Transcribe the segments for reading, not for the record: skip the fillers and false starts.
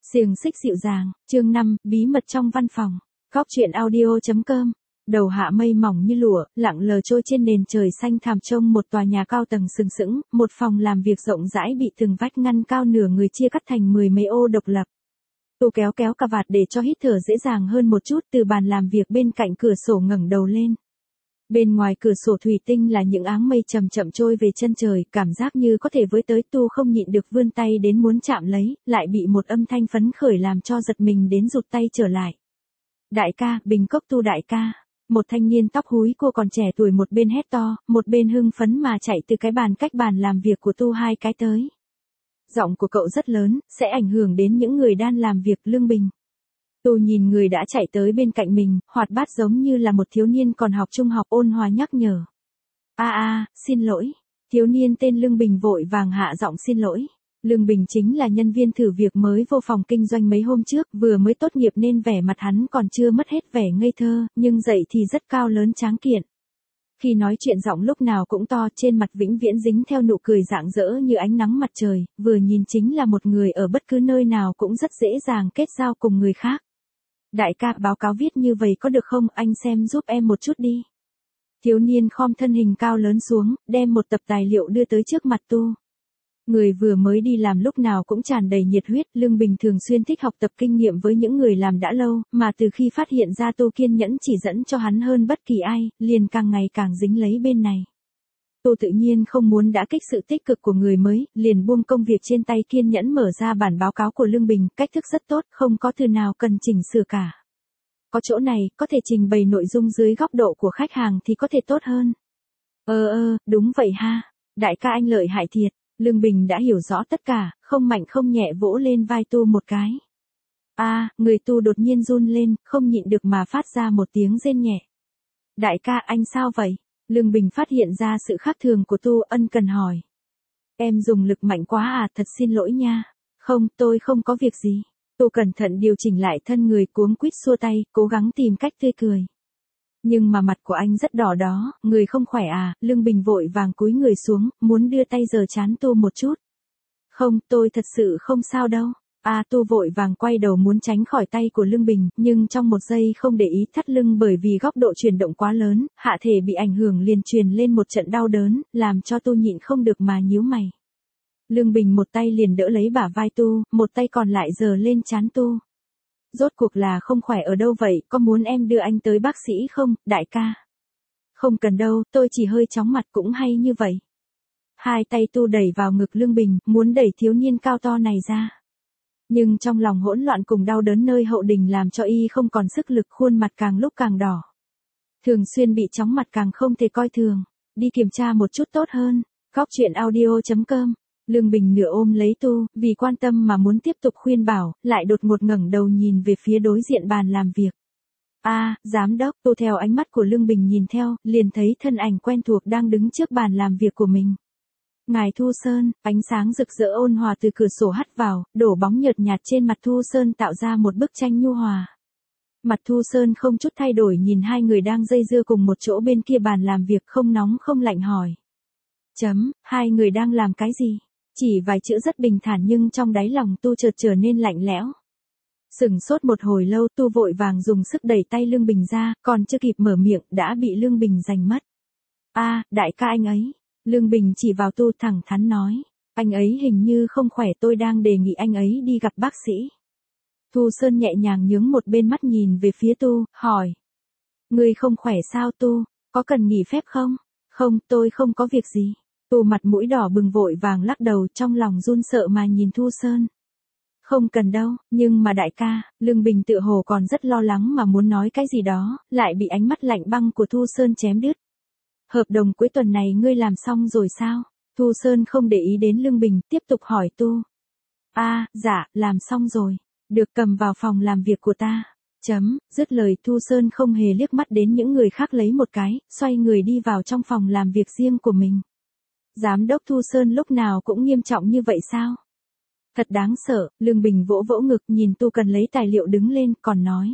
Xiềng xích dịu dàng, chương 5, bí mật trong văn phòng. Góc truyện audio.com. Đầu hạ mây mỏng như lụa, lặng lờ trôi trên nền trời xanh thẳm trông một tòa nhà cao tầng sừng sững, một phòng làm việc rộng rãi bị từng vách ngăn cao nửa người chia cắt thành 10 mấy ô độc lập. Tô kéo cà vạt để cho hít thở dễ dàng hơn một chút, từ bàn làm việc bên cạnh cửa sổ ngẩng đầu lên. Bên ngoài cửa sổ thủy tinh là những áng mây chậm chậm trôi về chân trời, cảm giác như có thể với tới. Tu không nhịn được vươn tay đến muốn chạm lấy, lại bị một âm thanh phấn khởi làm cho giật mình đến rụt tay trở lại. Đại ca, bình cốc Tu đại ca. Một thanh niên tóc húi cua còn trẻ tuổi một bên hét to, một bên hưng phấn mà chạy từ cái bàn cách bàn làm việc của Tu 2 cái tới. Giọng của cậu rất lớn, sẽ ảnh hưởng đến những người đang làm việc. Lương Bình. Tu nhìn người đã chạy tới bên cạnh mình, hoạt bát giống như là một thiếu niên còn học trung học, ôn hòa nhắc nhở. Xin lỗi. Thiếu niên tên Lương Bình vội vàng hạ giọng xin lỗi. Lương Bình chính là nhân viên thử việc mới vô phòng kinh doanh mấy hôm trước, vừa mới tốt nghiệp nên vẻ mặt hắn còn chưa mất hết vẻ ngây thơ, nhưng dậy thì rất cao lớn tráng kiện. Khi nói chuyện giọng lúc nào cũng to, trên mặt vĩnh viễn dính theo nụ cười rạng rỡ như ánh nắng mặt trời, vừa nhìn chính là một người ở bất cứ nơi nào cũng rất dễ dàng kết giao cùng người khác. Đại ca, báo cáo viết như vậy có được không, anh xem giúp em một chút đi. Thiếu niên khom thân hình cao lớn xuống, đem một tập tài liệu đưa tới trước mặt Tu. Người vừa mới đi làm lúc nào cũng tràn đầy nhiệt huyết. Lương Bình thường xuyên thích học tập kinh nghiệm với những người làm đã lâu, mà từ khi phát hiện ra Tu kiên nhẫn chỉ dẫn cho hắn hơn bất kỳ ai, liền càng ngày càng dính lấy bên này. Tu tự nhiên không muốn đả kích sự tích cực của người mới, liền buông công việc trên tay, kiên nhẫn mở ra bản báo cáo của Lương Bình, cách thức rất tốt, không có từ nào cần chỉnh sửa cả. Có chỗ này, có thể trình bày nội dung dưới góc độ của khách hàng thì có thể tốt hơn. Đúng vậy ha. Đại ca anh lợi hại thiệt. Lương Bình đã hiểu rõ tất cả, không mạnh không nhẹ vỗ lên vai Tu một cái. Người Tu đột nhiên run lên, không nhịn được mà phát ra một tiếng rên nhẹ. Đại ca anh sao vậy? Lương Bình phát hiện ra sự khác thường của Tu, ân cần hỏi. Em dùng lực mạnh quá thật xin lỗi nha. Không, tôi không có việc gì. Tu cẩn thận điều chỉnh lại thân người, cuống quýt xua tay, cố gắng tìm cách tươi cười. Nhưng mà mặt của anh rất đỏ đó, người không khỏe Lương Bình vội vàng cúi người xuống, muốn đưa tay giở trán Tu một chút. Không, tôi thật sự không sao đâu. Tu vội vàng quay đầu muốn tránh khỏi tay của Lương Bình, nhưng trong một giây không để ý thắt lưng, bởi vì góc độ chuyển động quá lớn, hạ thể bị ảnh hưởng liền truyền lên một trận đau đớn, làm cho Tu nhịn không được mà nhíu mày. Lương Bình một tay liền đỡ lấy bả vai Tu, một tay còn lại giở lên trán Tu. Rốt cuộc là không khỏe ở đâu vậy, có muốn em đưa anh tới bác sĩ không, đại ca? Không cần đâu, tôi chỉ hơi chóng mặt cũng hay như vậy. Hai tay Tu đẩy vào ngực Lương Bình, muốn đẩy thiếu niên cao to này ra. Nhưng trong lòng hỗn loạn cùng đau đớn nơi hậu đình làm cho y không còn sức lực, khuôn mặt càng lúc càng đỏ. Thường xuyên bị chóng mặt càng không thể coi thường, đi kiểm tra một chút tốt hơn. Góc truyện audio.com. Lương Bình nửa ôm lấy Tu, vì quan tâm mà muốn tiếp tục khuyên bảo, lại đột ngột ngẩng đầu nhìn về phía đối diện bàn làm việc. Giám đốc. Tu theo ánh mắt của Lương Bình nhìn theo, liền thấy thân ảnh quen thuộc đang đứng trước bàn làm việc của mình. Ngài Thu Sơn. Ánh sáng rực rỡ ôn hòa từ cửa sổ hắt vào, đổ bóng nhợt nhạt trên mặt Thu Sơn tạo ra một bức tranh nhu hòa. Mặt Thu Sơn không chút thay đổi nhìn hai người đang dây dưa cùng một chỗ bên kia bàn làm việc, không nóng không lạnh hỏi. Hai người đang làm cái gì? Chỉ vài chữ rất bình thản nhưng trong đáy lòng Tu chợt trở nên lạnh lẽo. Sửng sốt một hồi lâu, Tu vội vàng dùng sức đẩy tay Lương Bình ra, còn chưa kịp mở miệng đã bị Lương Bình giành mất. Đại ca anh ấy. Lương Bình chỉ vào Tu thẳng thắn nói. Anh ấy hình như không khỏe, tôi đang đề nghị anh ấy đi gặp bác sĩ. Thu Sơn nhẹ nhàng nhướng một bên mắt nhìn về phía Tu, hỏi. Người không khỏe sao Tu, có cần nghỉ phép không? Không, tôi không có việc gì. Tu mặt mũi đỏ bừng vội vàng lắc đầu, trong lòng run sợ mà nhìn Thu Sơn. Không cần đâu, nhưng mà đại ca. Lương Bình tựa hồ còn rất lo lắng mà muốn nói cái gì đó, lại bị ánh mắt lạnh băng của Thu Sơn chém đứt. Hợp đồng cuối tuần này ngươi làm xong rồi sao? Thu Sơn không để ý đến Lương Bình, tiếp tục hỏi Tu. Dạ, làm xong rồi. Được cầm vào phòng làm việc của ta. Dứt lời Thu Sơn không hề liếc mắt đến những người khác lấy một cái, xoay người đi vào trong phòng làm việc riêng của mình. Giám đốc Thu Sơn lúc nào cũng nghiêm trọng như vậy sao? Thật đáng sợ. Lương Bình vỗ vỗ ngực nhìn Tu cần lấy tài liệu đứng lên, còn nói.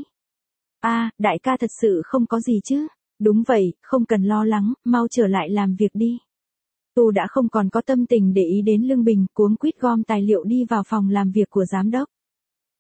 Đại ca thật sự không có gì chứ? Đúng vậy, không cần lo lắng, mau trở lại làm việc đi. Tu đã không còn có tâm tình để ý đến Lương Bình, cuống quýt gom tài liệu đi vào phòng làm việc của giám đốc.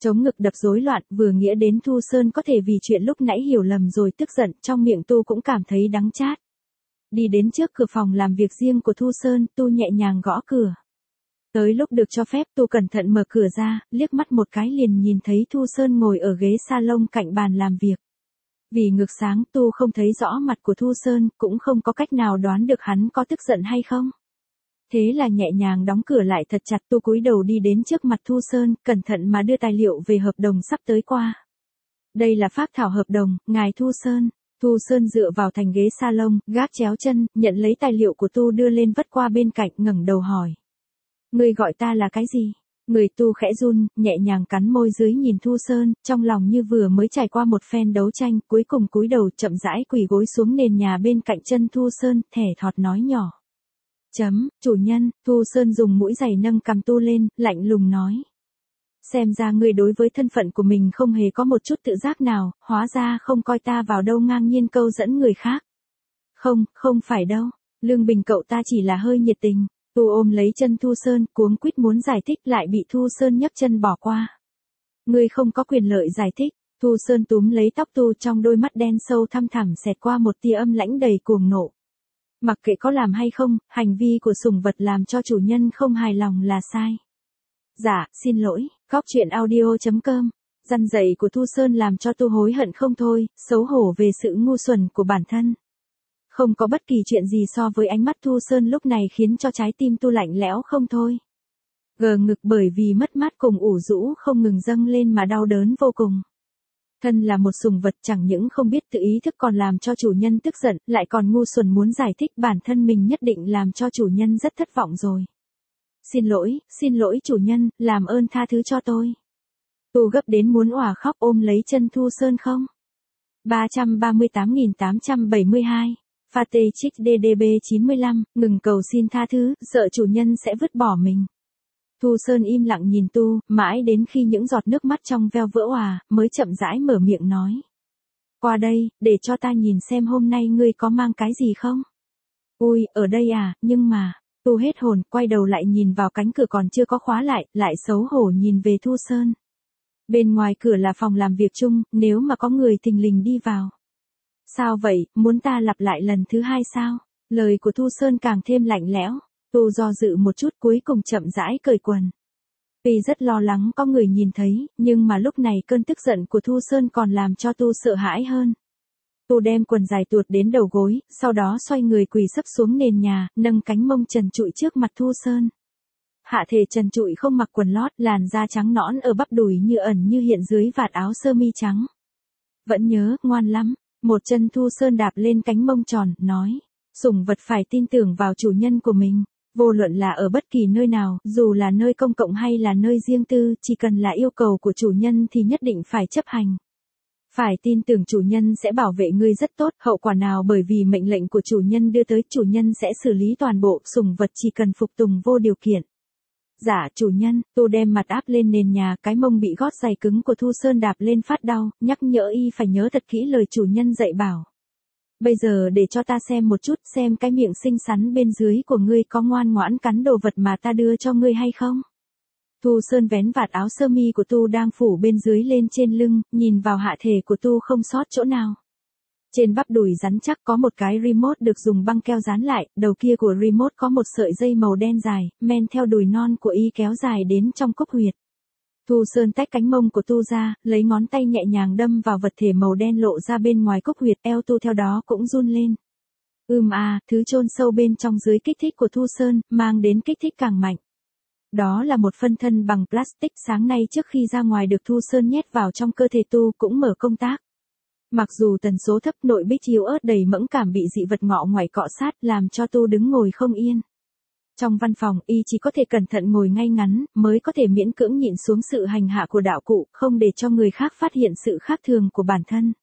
Chống ngực đập rối loạn, vừa nghĩa đến Thu Sơn có thể vì chuyện lúc nãy hiểu lầm rồi tức giận, trong miệng Tu cũng cảm thấy đắng chát. Đi đến trước cửa phòng làm việc riêng của Thu Sơn, Tu nhẹ nhàng gõ cửa. Tới lúc được cho phép, Tu cẩn thận mở cửa ra, liếc mắt một cái liền nhìn thấy Thu Sơn ngồi ở ghế salon cạnh bàn làm việc. Vì ngược sáng, Tu không thấy rõ mặt của Thu Sơn, cũng không có cách nào đoán được hắn có tức giận hay không. Thế là nhẹ nhàng đóng cửa lại thật chặt, Tu cúi đầu đi đến trước mặt Thu Sơn, cẩn thận mà đưa tài liệu về hợp đồng sắp tới qua. Đây là phác thảo hợp đồng, ngài Thu Sơn. Thu Sơn dựa vào thành ghế salon, gác chéo chân, nhận lấy tài liệu của Tu đưa lên vất qua bên cạnh, ngẩng đầu hỏi. Ngươi gọi ta là cái gì? Người Tu khẽ run, nhẹ nhàng cắn môi dưới nhìn Thu Sơn, trong lòng như vừa mới trải qua một phen đấu tranh, cuối cùng cúi đầu chậm rãi quỳ gối xuống nền nhà bên cạnh chân Thu Sơn, thẻ thọt nói nhỏ. Chủ nhân. Thu Sơn dùng mũi giày nâng cằm Tu lên, lạnh lùng nói. Xem ra ngươi đối với thân phận của mình không hề có một chút tự giác nào, hóa ra không coi ta vào đâu, ngang nhiên câu dẫn người khác. Không phải đâu, lương bình cậu ta chỉ là hơi nhiệt tình. Tu ôm lấy chân Thu Sơn, cuống quýt muốn giải thích lại bị Thu Sơn nhấc chân bỏ qua. Ngươi không có quyền lợi giải thích. Thu Sơn túm lấy tóc Tu, trong đôi mắt đen sâu thăm thẳm xẹt qua một tia âm lãnh đầy cuồng nộ. Mặc kệ có làm hay không, hành vi của sủng vật làm cho chủ nhân không hài lòng là sai. Dạ, xin lỗi. Góc truyện audio.com. Răn dạy của Thu Sơn làm cho Tu hối hận không thôi, xấu hổ về sự ngu xuẩn của bản thân. Không có bất kỳ chuyện gì so với ánh mắt Thu Sơn lúc này khiến cho trái tim Tu lạnh lẽo không thôi. Gờ ngực bởi vì mất mát cùng ủ rũ không ngừng dâng lên mà đau đớn vô cùng. Thân là một sủng vật chẳng những không biết tự ý thức còn làm cho chủ nhân tức giận, lại còn ngu xuẩn muốn giải thích bản thân mình nhất định làm cho chủ nhân rất thất vọng rồi. Xin lỗi chủ nhân, làm ơn tha thứ cho tôi. Tu gấp đến muốn òa khóc ôm lấy chân Thu Sơn không. 338.872. Fateh Chích DDB 95, ngừng cầu xin tha thứ, sợ chủ nhân sẽ vứt bỏ mình. Thu Sơn im lặng nhìn Tu, mãi đến khi những giọt nước mắt trong veo vỡ òa, mới chậm rãi mở miệng nói. Qua đây, để cho ta nhìn xem hôm nay ngươi có mang cái gì không? Ui, ở đây à, nhưng mà, Tu hết hồn, quay đầu lại nhìn vào cánh cửa còn chưa có khóa lại xấu hổ nhìn về Thu Sơn. Bên ngoài cửa là phòng làm việc chung, nếu mà có người thình lình đi vào. Sao vậy, muốn ta lặp lại lần thứ hai sao? Lời của Thu Sơn càng thêm lạnh lẽo. Tu do dự một chút cuối cùng chậm rãi cởi quần. Tuy rất lo lắng có người nhìn thấy, nhưng mà lúc này cơn tức giận của Thu Sơn còn làm cho Tu sợ hãi hơn. Tu đem quần dài tuột đến đầu gối, sau đó xoay người quỳ sấp xuống nền nhà, nâng cánh mông trần trụi trước mặt Thu Sơn. Hạ thể trần trụi không mặc quần lót, làn da trắng nõn ở bắp đùi như ẩn như hiện dưới vạt áo sơ mi trắng. Vẫn nhớ, ngoan lắm. Một chân Thu Sơn đạp lên cánh mông tròn, nói. Sủng vật phải tin tưởng vào chủ nhân của mình. Vô luận là ở bất kỳ nơi nào, dù là nơi công cộng hay là nơi riêng tư, chỉ cần là yêu cầu của chủ nhân thì nhất định phải chấp hành. Phải tin tưởng chủ nhân sẽ bảo vệ ngươi rất tốt, hậu quả nào bởi vì mệnh lệnh của chủ nhân đưa tới chủ nhân sẽ xử lý toàn bộ, sủng vật chỉ cần phục tùng vô điều kiện. Dạ chủ nhân. Tu đem mặt áp lên nền nhà, cái mông bị gót giày cứng của Thu Sơn đạp lên phát đau, nhắc nhở y phải nhớ thật kỹ lời chủ nhân dạy bảo. Bây giờ để cho ta xem một chút, xem cái miệng xinh xắn bên dưới của ngươi có ngoan ngoãn cắn đồ vật mà ta đưa cho ngươi hay không. Thu Sơn vén vạt áo sơ mi của Tu đang phủ bên dưới lên trên lưng, nhìn vào hạ thể của Tu không sót chỗ nào. Trên bắp đùi rắn chắc có một cái remote được dùng băng keo dán lại, đầu kia của remote có một sợi dây màu đen dài, men theo đùi non của y kéo dài đến trong cốc huyệt. Thu Sơn tách cánh mông của Tu ra, lấy ngón tay nhẹ nhàng đâm vào vật thể màu đen lộ ra bên ngoài cốc huyệt, eo Tu theo đó cũng run lên. Thứ chôn sâu bên trong dưới kích thích của Thu Sơn, mang đến kích thích càng mạnh. Đó là một phân thân bằng plastic, sáng nay trước khi ra ngoài được Thu Sơn nhét vào trong cơ thể Tu cũng mở công tác. Mặc dù tần số thấp, nội bích yếu ớt đầy mẫn cảm bị dị vật ngọ ngoại cọ sát làm cho Tu đứng ngồi không yên. Trong văn phòng, y chỉ có thể cẩn thận ngồi ngay ngắn, mới có thể miễn cưỡng nhịn xuống sự hành hạ của đạo cụ, không để cho người khác phát hiện sự khác thường của bản thân.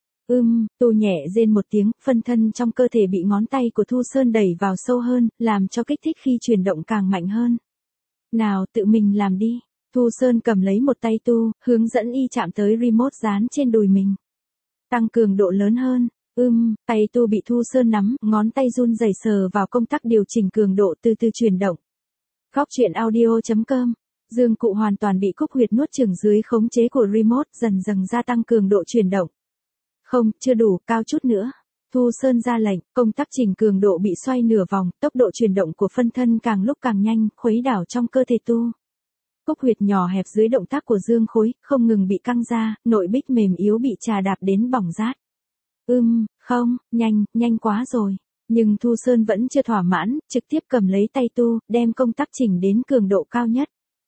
Tu nhẹ rên một tiếng, phân thân trong cơ thể bị ngón tay của Thu Sơn đẩy vào sâu hơn, làm cho kích thích khi chuyển động càng mạnh hơn. Nào, tự mình làm đi. Thu Sơn cầm lấy một tay Tu, hướng dẫn y chạm tới remote dán trên đùi mình. Tăng cường độ lớn hơn. Tay Tu bị Thu Sơn nắm, ngón tay run rẩy sờ vào công tắc điều chỉnh cường độ từ từ chuyển động. Góc truyện audio.com. Dương cụ hoàn toàn bị Cúc Huyệt nuốt chửng dưới khống chế của remote, dần dần gia tăng cường độ chuyển động. Không, chưa đủ, cao chút nữa. Thu Sơn ra lệnh, công tắc chỉnh cường độ bị xoay nửa vòng, tốc độ chuyển động của phân thân càng lúc càng nhanh, khuấy đảo trong cơ thể tu. Cúc Huyệt nhỏ hẹp dưới động tác của Dương Khối, không ngừng bị căng ra, nội bích mềm yếu bị trà đạp đến bỏng rát. Không, nhanh quá rồi. Nhưng Thu Sơn vẫn chưa thỏa mãn, trực tiếp cầm lấy tay tu, đem công tắc chỉnh đến cường độ cao nhất.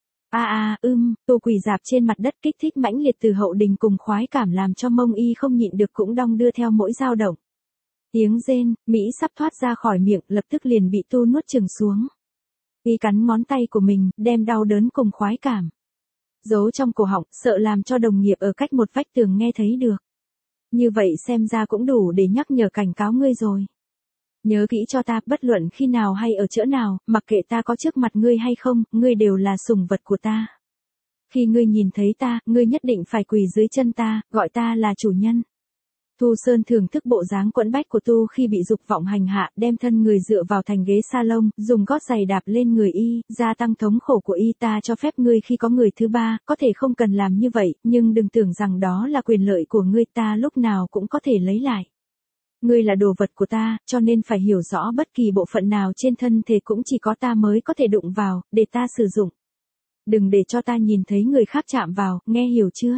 Tu quỳ dạp trên mặt đất, kích thích mãnh liệt từ hậu đình cùng khoái cảm làm cho mông y không nhịn được cũng đong đưa theo mỗi dao động. Tiếng rên, Mỹ sắp thoát ra khỏi miệng, lập tức liền bị tu nuốt chửng xuống. Y cắn ngón tay của mình, đem đau đớn cùng khoái cảm giấu trong cổ họng, sợ làm cho đồng nghiệp ở cách một vách tường nghe thấy được. Như vậy xem ra cũng đủ để nhắc nhở cảnh cáo ngươi rồi. Nhớ kỹ cho ta, bất luận khi nào hay ở chỗ nào, mặc kệ ta có trước mặt ngươi hay không, ngươi đều là sủng vật của ta. Khi ngươi nhìn thấy ta, ngươi nhất định phải quỳ dưới chân ta, gọi ta là chủ nhân. Thu Sơn thưởng thức bộ dáng quẫn bách của tu khi bị dục vọng hành hạ, đem thân người dựa vào thành ghế salon, dùng gót giày đạp lên người y, gia tăng thống khổ của y. Ta cho phép ngươi khi có người thứ ba, có thể không cần làm như vậy, nhưng đừng tưởng rằng đó là quyền lợi của ngươi, ta lúc nào cũng có thể lấy lại. Ngươi là đồ vật của ta, cho nên phải hiểu rõ bất kỳ bộ phận nào trên thân thể cũng chỉ có ta mới có thể đụng vào, để ta sử dụng. Đừng để cho ta nhìn thấy người khác chạm vào, nghe hiểu chưa?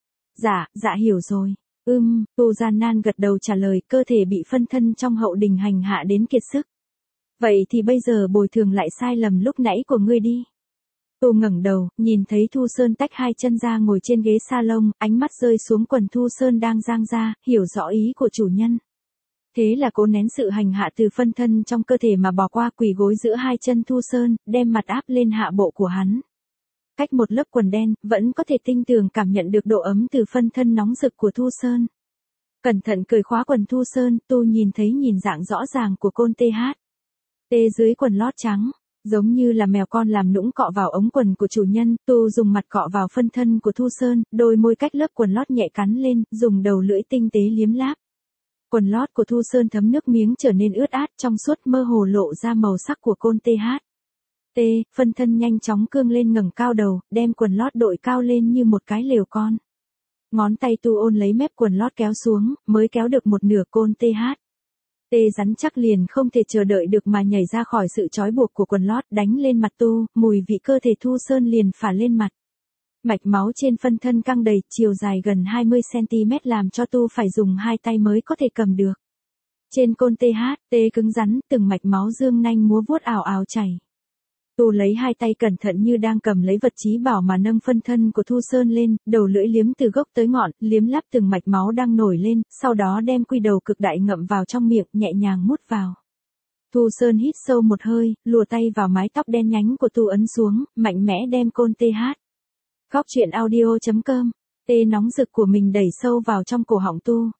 Dạ hiểu rồi. Tu gian nan gật đầu trả lời, cơ thể bị phân thân trong hậu đình hành hạ đến kiệt sức. Vậy thì bây giờ bồi thường lại sai lầm lúc nãy của ngươi đi. Tu ngẩng đầu, nhìn thấy Thu Sơn tách hai chân ra ngồi trên ghế salon, ánh mắt rơi xuống quần Thu Sơn đang giang ra, hiểu rõ ý của chủ nhân. Thế là cố nén sự hành hạ từ phân thân trong cơ thể mà bỏ qua, quỳ gối giữa hai chân Thu Sơn, đem mặt áp lên hạ bộ của hắn. Cách một lớp quần đen, vẫn có thể tinh tường cảm nhận được độ ấm từ phân thân nóng rực của Thu Sơn. Cẩn thận cởi khóa quần Thu Sơn, tu nhìn thấy nhìn dạng rõ ràng của côn TH. Dưới quần lót trắng, giống như là mèo con làm nũng cọ vào ống quần của chủ nhân, tu dùng mặt cọ vào phân thân của Thu Sơn, đôi môi cách lớp quần lót nhẹ cắn lên, dùng đầu lưỡi tinh tế liếm láp. Quần lót của Thu Sơn thấm nước miếng trở nên ướt át, trong suốt mơ hồ lộ ra màu sắc của côn TH. Phân thân nhanh chóng cương lên, ngẩng cao đầu, đem quần lót đội cao lên như một cái lều con. Ngón tay tu ôn lấy mép quần lót kéo xuống, mới kéo được một nửa côn TH. Rắn chắc liền không thể chờ đợi được mà nhảy ra khỏi sự trói buộc của quần lót, đánh lên mặt tu, mùi vị cơ thể Thu Sơn liền phả lên mặt. Mạch máu trên phân thân căng đầy, chiều dài gần 20cm làm cho tu phải dùng hai tay mới có thể cầm được. Trên côn TH, cứng rắn, từng mạch máu dương nanh múa vuốt ảo ảo chảy. Tu lấy hai tay cẩn thận như đang cầm lấy vật chí bảo mà nâng phân thân của Thu Sơn lên, đầu lưỡi liếm từ gốc tới ngọn, liếm láp từng mạch máu đang nổi lên, sau đó đem quy đầu cực đại ngậm vào trong miệng, nhẹ nhàng mút vào. Thu Sơn hít sâu một hơi, lùa tay vào mái tóc đen nhánh của tu ấn xuống, mạnh mẽ đem côn TH. Góc truyện audio.com, nóng rực của mình đẩy sâu vào trong cổ họng tu.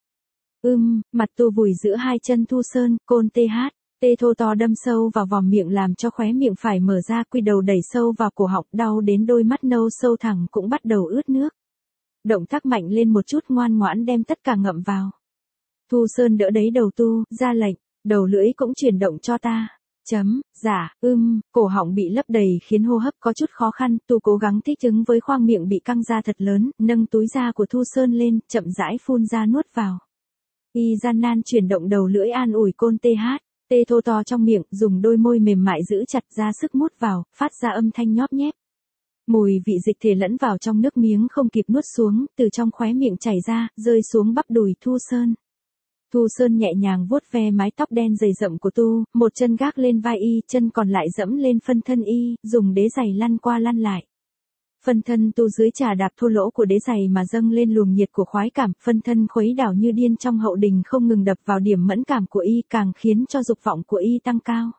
Mặt tu vùi giữa hai chân Thu Sơn, côn TH. Thô to đâm sâu vào vòm miệng làm cho khóe miệng phải mở ra, quy đầu đẩy sâu vào cổ họng, đau đến đôi mắt nâu sâu thẳng cũng bắt đầu ướt nước. Động tác mạnh lên một chút, ngoan ngoãn đem tất cả ngậm vào. Thu Sơn đỡ đấy đầu tu, ra lệnh, đầu lưỡi cũng chuyển động cho ta. Cổ họng bị lấp đầy khiến hô hấp có chút khó khăn, tu cố gắng thích ứng với khoang miệng bị căng ra thật lớn, nâng túi da của Thu Sơn lên, chậm rãi phun ra nuốt vào. Y gian nan chuyển động đầu lưỡi an ủi côn TH. Thô to trong miệng, dùng đôi môi mềm mại giữ chặt, ra sức mút vào, phát ra âm thanh nhóp nhép. Mùi vị dịch thể lẫn vào trong nước miếng không kịp nuốt xuống, từ trong khóe miệng chảy ra, rơi xuống bắp đùi Thu Sơn. Thu Sơn nhẹ nhàng vuốt ve mái tóc đen dày rậm của tu, một chân gác lên vai y, chân còn lại dẫm lên phân thân y, dùng đế giày lăn qua lăn lại. Phân thân tu dưới trà đạp thô lỗ của đế giày mà dâng lên luồng nhiệt của khoái cảm, phân thân khuấy đảo như điên trong hậu đình không ngừng đập vào điểm mẫn cảm của y, càng khiến cho dục vọng của y tăng cao.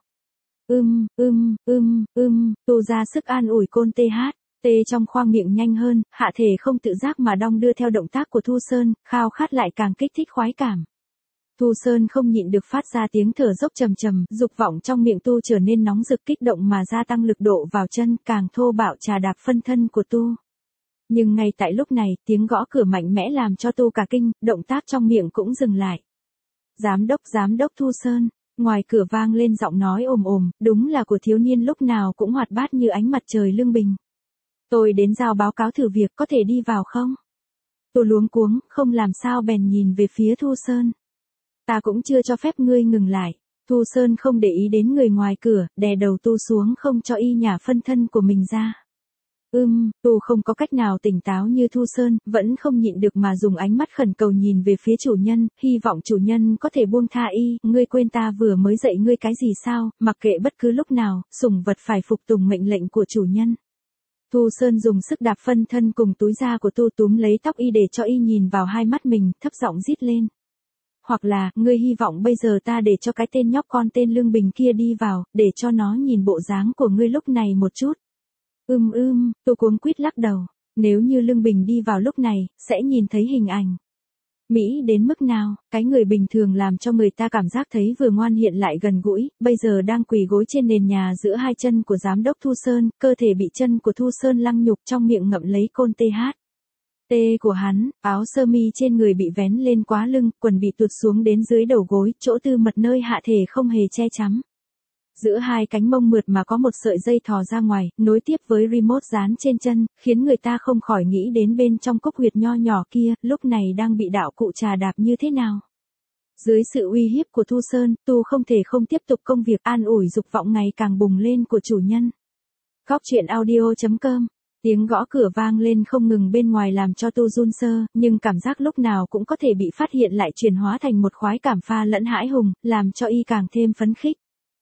Tu ra sức an ủi côn TH. Trong khoang miệng nhanh hơn, hạ thể không tự giác mà đong đưa theo động tác của Thu Sơn, khao khát lại càng kích thích khoái cảm. Thu Sơn không nhịn được phát ra tiếng thở dốc trầm trầm, dục vọng trong miệng tu trở nên nóng rực, kích động mà gia tăng lực độ vào chân, càng thô bạo trà đạp phân thân của tu. Nhưng ngay tại lúc này, tiếng gõ cửa mạnh mẽ làm cho tu cả kinh, động tác trong miệng cũng dừng lại. Giám đốc Thu Sơn, ngoài cửa vang lên giọng nói ồm ồm, đúng là của thiếu niên lúc nào cũng hoạt bát như ánh mặt trời lương bình. Tôi đến giao báo cáo thử việc, có thể đi vào không? Tu luống cuống, không làm sao bèn nhìn về phía Thu Sơn. Ta cũng chưa cho phép ngươi ngừng lại. Thu Sơn không để ý đến người ngoài cửa, đè đầu Tu xuống không cho y nhả phân thân của mình ra. Tu không có cách nào tỉnh táo như Thu Sơn, vẫn không nhịn được mà dùng ánh mắt khẩn cầu nhìn về phía chủ nhân, hy vọng chủ nhân có thể buông tha y. Ngươi quên ta vừa mới dạy ngươi cái gì sao, mặc kệ bất cứ lúc nào, sủng vật phải phục tùng mệnh lệnh của chủ nhân. Thu Sơn dùng sức đạp phân thân cùng túi da của Tu túm lấy tóc y để cho y nhìn vào hai mắt mình, thấp giọng rít lên. Hoặc là, ngươi hy vọng bây giờ ta để cho cái tên nhóc con tên Lương Bình kia đi vào, để cho nó nhìn bộ dáng của ngươi lúc này một chút. Tu cuống quýt lắc đầu. Nếu như Lương Bình đi vào lúc này, sẽ nhìn thấy hình ảnh Mỹ đến mức nào, cái người bình thường làm cho người ta cảm giác thấy vừa ngoan hiện lại gần gũi, bây giờ đang quỳ gối trên nền nhà giữa hai chân của giám đốc Thu Sơn, cơ thể bị chân của Thu Sơn lăng nhục trong miệng ngậm lấy côn tê của hắn, áo sơ mi trên người bị vén lên quá lưng, quần bị tuột xuống đến dưới đầu gối, chỗ tư mật nơi hạ thể không hề che chắn. Giữa hai cánh mông mượt mà có một sợi dây thò ra ngoài, nối tiếp với remote dán trên chân, khiến người ta không khỏi nghĩ đến bên trong cốc huyệt nho nhỏ kia, lúc này đang bị đạo cụ trà đạp như thế nào. Dưới sự uy hiếp của Thu Sơn, Tu không thể không tiếp tục công việc an ủi dục vọng ngày càng bùng lên của chủ nhân. Góc truyện audio.com. Tiếng gõ cửa vang lên không ngừng bên ngoài làm cho Tu run sơ, nhưng cảm giác lúc nào cũng có thể bị phát hiện lại chuyển hóa thành một khoái cảm pha lẫn hãi hùng, làm cho y càng thêm phấn khích.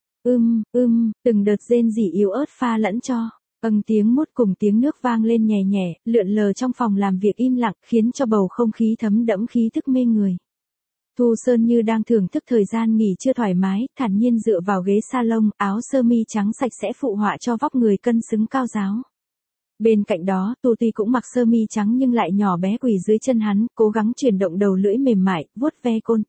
Từng đợt rên rỉ yếu ớt pha lẫn cho. Tiếng mút cùng tiếng nước vang lên nhẹ nhẹ, lượn lờ trong phòng làm việc im lặng, khiến cho bầu không khí thấm đẫm khí thức mê người. Thu Sơn như đang thưởng thức thời gian nghỉ trưa thoải mái, thản nhiên dựa vào ghế salon, áo sơ mi trắng sạch sẽ phụ họa cho vóc người cân xứng cao ráo. Bên cạnh đó, Tu tuy cũng mặc sơ mi trắng nhưng lại nhỏ bé quỳ dưới chân hắn, cố gắng chuyển động đầu lưỡi mềm mại, vuốt ve côn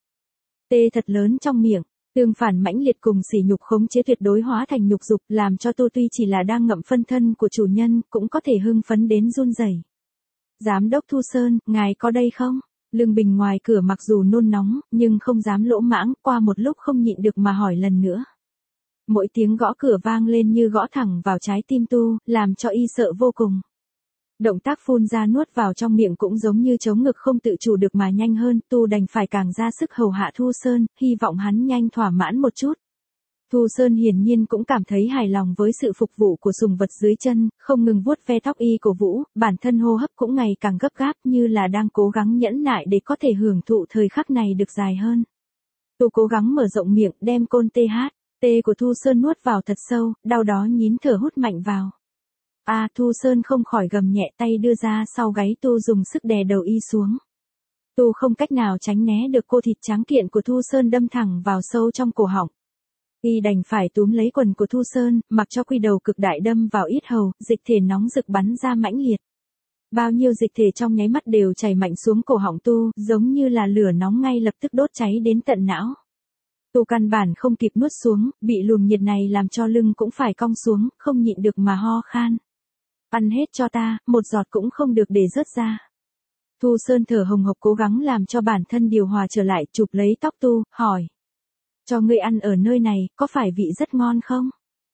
tê thật lớn trong miệng. Tương phản mãnh liệt cùng sỉ nhục khống chế tuyệt đối hóa thành nhục dục, làm cho Tu tuy chỉ là đang ngậm phân thân của chủ nhân, cũng có thể hưng phấn đến run rẩy. Giám đốc Thu Sơn, ngài có đây không? Lương Bình ngoài cửa mặc dù nôn nóng, nhưng không dám lỗ mãng, qua một lúc không nhịn được mà hỏi lần nữa. Mỗi tiếng gõ cửa vang lên như gõ thẳng vào trái tim Tu, làm cho y sợ vô cùng. Động tác phun ra nuốt vào trong miệng cũng giống như chống ngực không tự chủ được mà nhanh hơn, Tu đành phải càng ra sức hầu hạ Thu Sơn, hy vọng hắn nhanh thỏa mãn một chút. Thu Sơn hiển nhiên cũng cảm thấy hài lòng với sự phục vụ của sùng vật dưới chân, không ngừng vuốt ve tóc y cổ vũ, bản thân hô hấp cũng ngày càng gấp gáp như là đang cố gắng nhẫn nại để có thể hưởng thụ thời khắc này được dài hơn. Tu cố gắng mở rộng miệng, đem côn tê của Thu Sơn nuốt vào thật sâu, đau đó nhín thở hút mạnh vào. Thu Sơn không khỏi gầm nhẹ, tay đưa ra sau gáy Tu dùng sức đè đầu y xuống. Tu không cách nào tránh né được cô thịt trắng kiện của Thu Sơn đâm thẳng vào sâu trong cổ họng. Y đành phải túm lấy quần của Thu Sơn, mặc cho quy đầu cực đại đâm vào yết hầu, dịch thể nóng rực bắn ra mãnh liệt. Bao nhiêu dịch thể trong nháy mắt đều chảy mạnh xuống cổ họng Tu, giống như là lửa nóng ngay lập tức đốt cháy đến tận não. Tu căn bản không kịp nuốt xuống, bị luồng nhiệt này làm cho lưng cũng phải cong xuống, không nhịn được mà ho khan. Ăn hết cho ta, một giọt cũng không được để rớt ra. Thu Sơn thở hồng hộc cố gắng làm cho bản thân điều hòa trở lại, chụp lấy tóc Tu, hỏi. Cho ngươi ăn ở nơi này, có phải vị rất ngon không?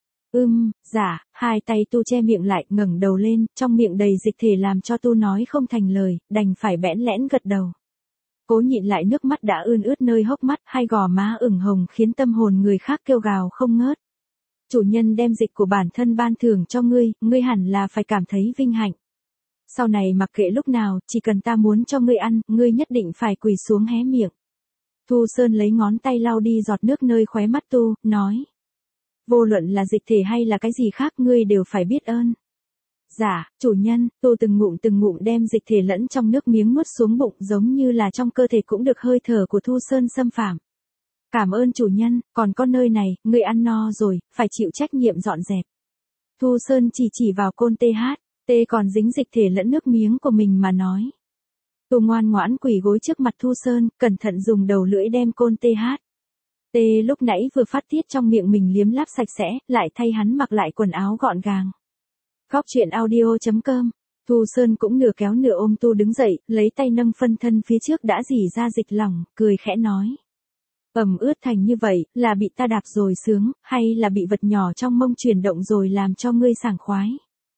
Dạ, hai tay Tu che miệng lại, ngẩng đầu lên, trong miệng đầy dịch thể làm cho Tu nói không thành lời, đành phải bẽn lẽn gật đầu. Cố nhịn lại nước mắt đã ươn ướt nơi hốc mắt, hai gò má ửng hồng khiến tâm hồn người khác kêu gào không ngớt. Chủ nhân đem dịch của bản thân ban thưởng cho ngươi hẳn là phải cảm thấy vinh hạnh. Sau này mặc kệ lúc nào, chỉ cần ta muốn cho ngươi ăn, ngươi nhất định phải quỳ xuống hé miệng. Thu Sơn lấy ngón tay lau đi giọt nước nơi khóe mắt Tu, nói. Vô luận là dịch thể hay là cái gì khác ngươi đều phải biết ơn. Dạ, chủ nhân, Tu từng ngụm đem dịch thể lẫn trong nước miếng nuốt xuống bụng giống như là trong cơ thể cũng được hơi thở của Thu Sơn xâm phạm. Cảm ơn chủ nhân, còn có nơi này, ngươi ăn no rồi, phải chịu trách nhiệm dọn dẹp. Thu Sơn chỉ vào côn tê còn dính dịch thể lẫn nước miếng của mình mà nói. Tu ngoan ngoãn quỳ gối trước mặt Thu Sơn, cẩn thận dùng đầu lưỡi đem côn tê lúc nãy vừa phát tiết trong miệng mình liếm láp sạch sẽ, lại thay hắn mặc lại quần áo gọn gàng. Góc truyện audio.com. Thu Sơn cũng nửa kéo nửa ôm Tu đứng dậy, lấy tay nâng phân thân phía trước đã rỉ ra dịch lỏng, cười khẽ nói. Ướt thành như vậy, là bị ta đạp rồi sướng, hay là bị vật nhỏ trong mông chuyển động rồi làm cho ngươi sảng khoái?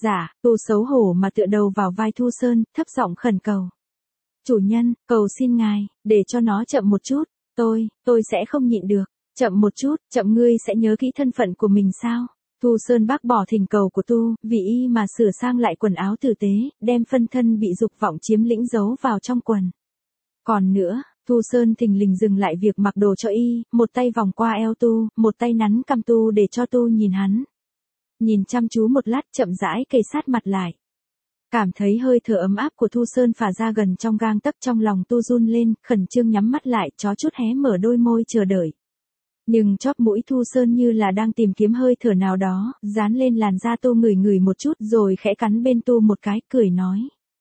Dạ, Tu xấu hổ mà tựa đầu vào vai Thu Sơn, thấp giọng khẩn cầu. Chủ nhân, cầu xin ngài, để cho nó chậm một chút, tôi sẽ không nhịn được, chậm một chút, chậm ngươi sẽ nhớ kỹ thân phận của mình sao? Thu Sơn bác bỏ thỉnh cầu của Tu, vì y mà sửa sang lại quần áo tử tế, đem phân thân bị dục vọng chiếm lĩnh giấu vào trong quần. Còn nữa, Thu Sơn thình lình dừng lại việc mặc đồ cho y, một tay vòng qua eo Tu, một tay nắn cằm Tu để cho Tu nhìn hắn. Nhìn chăm chú một lát chậm rãi kề sát mặt lại. Cảm thấy hơi thở ấm áp của Thu Sơn phả ra gần trong gang tấc, trong lòng Tu run lên, khẩn trương nhắm mắt lại, chó chút hé mở đôi môi chờ đợi. Nhưng chóp mũi Thu Sơn như là đang tìm kiếm hơi thở nào đó, dán lên làn da Tu ngửi ngửi một chút rồi khẽ cắn bên Tu một cái, cười nói.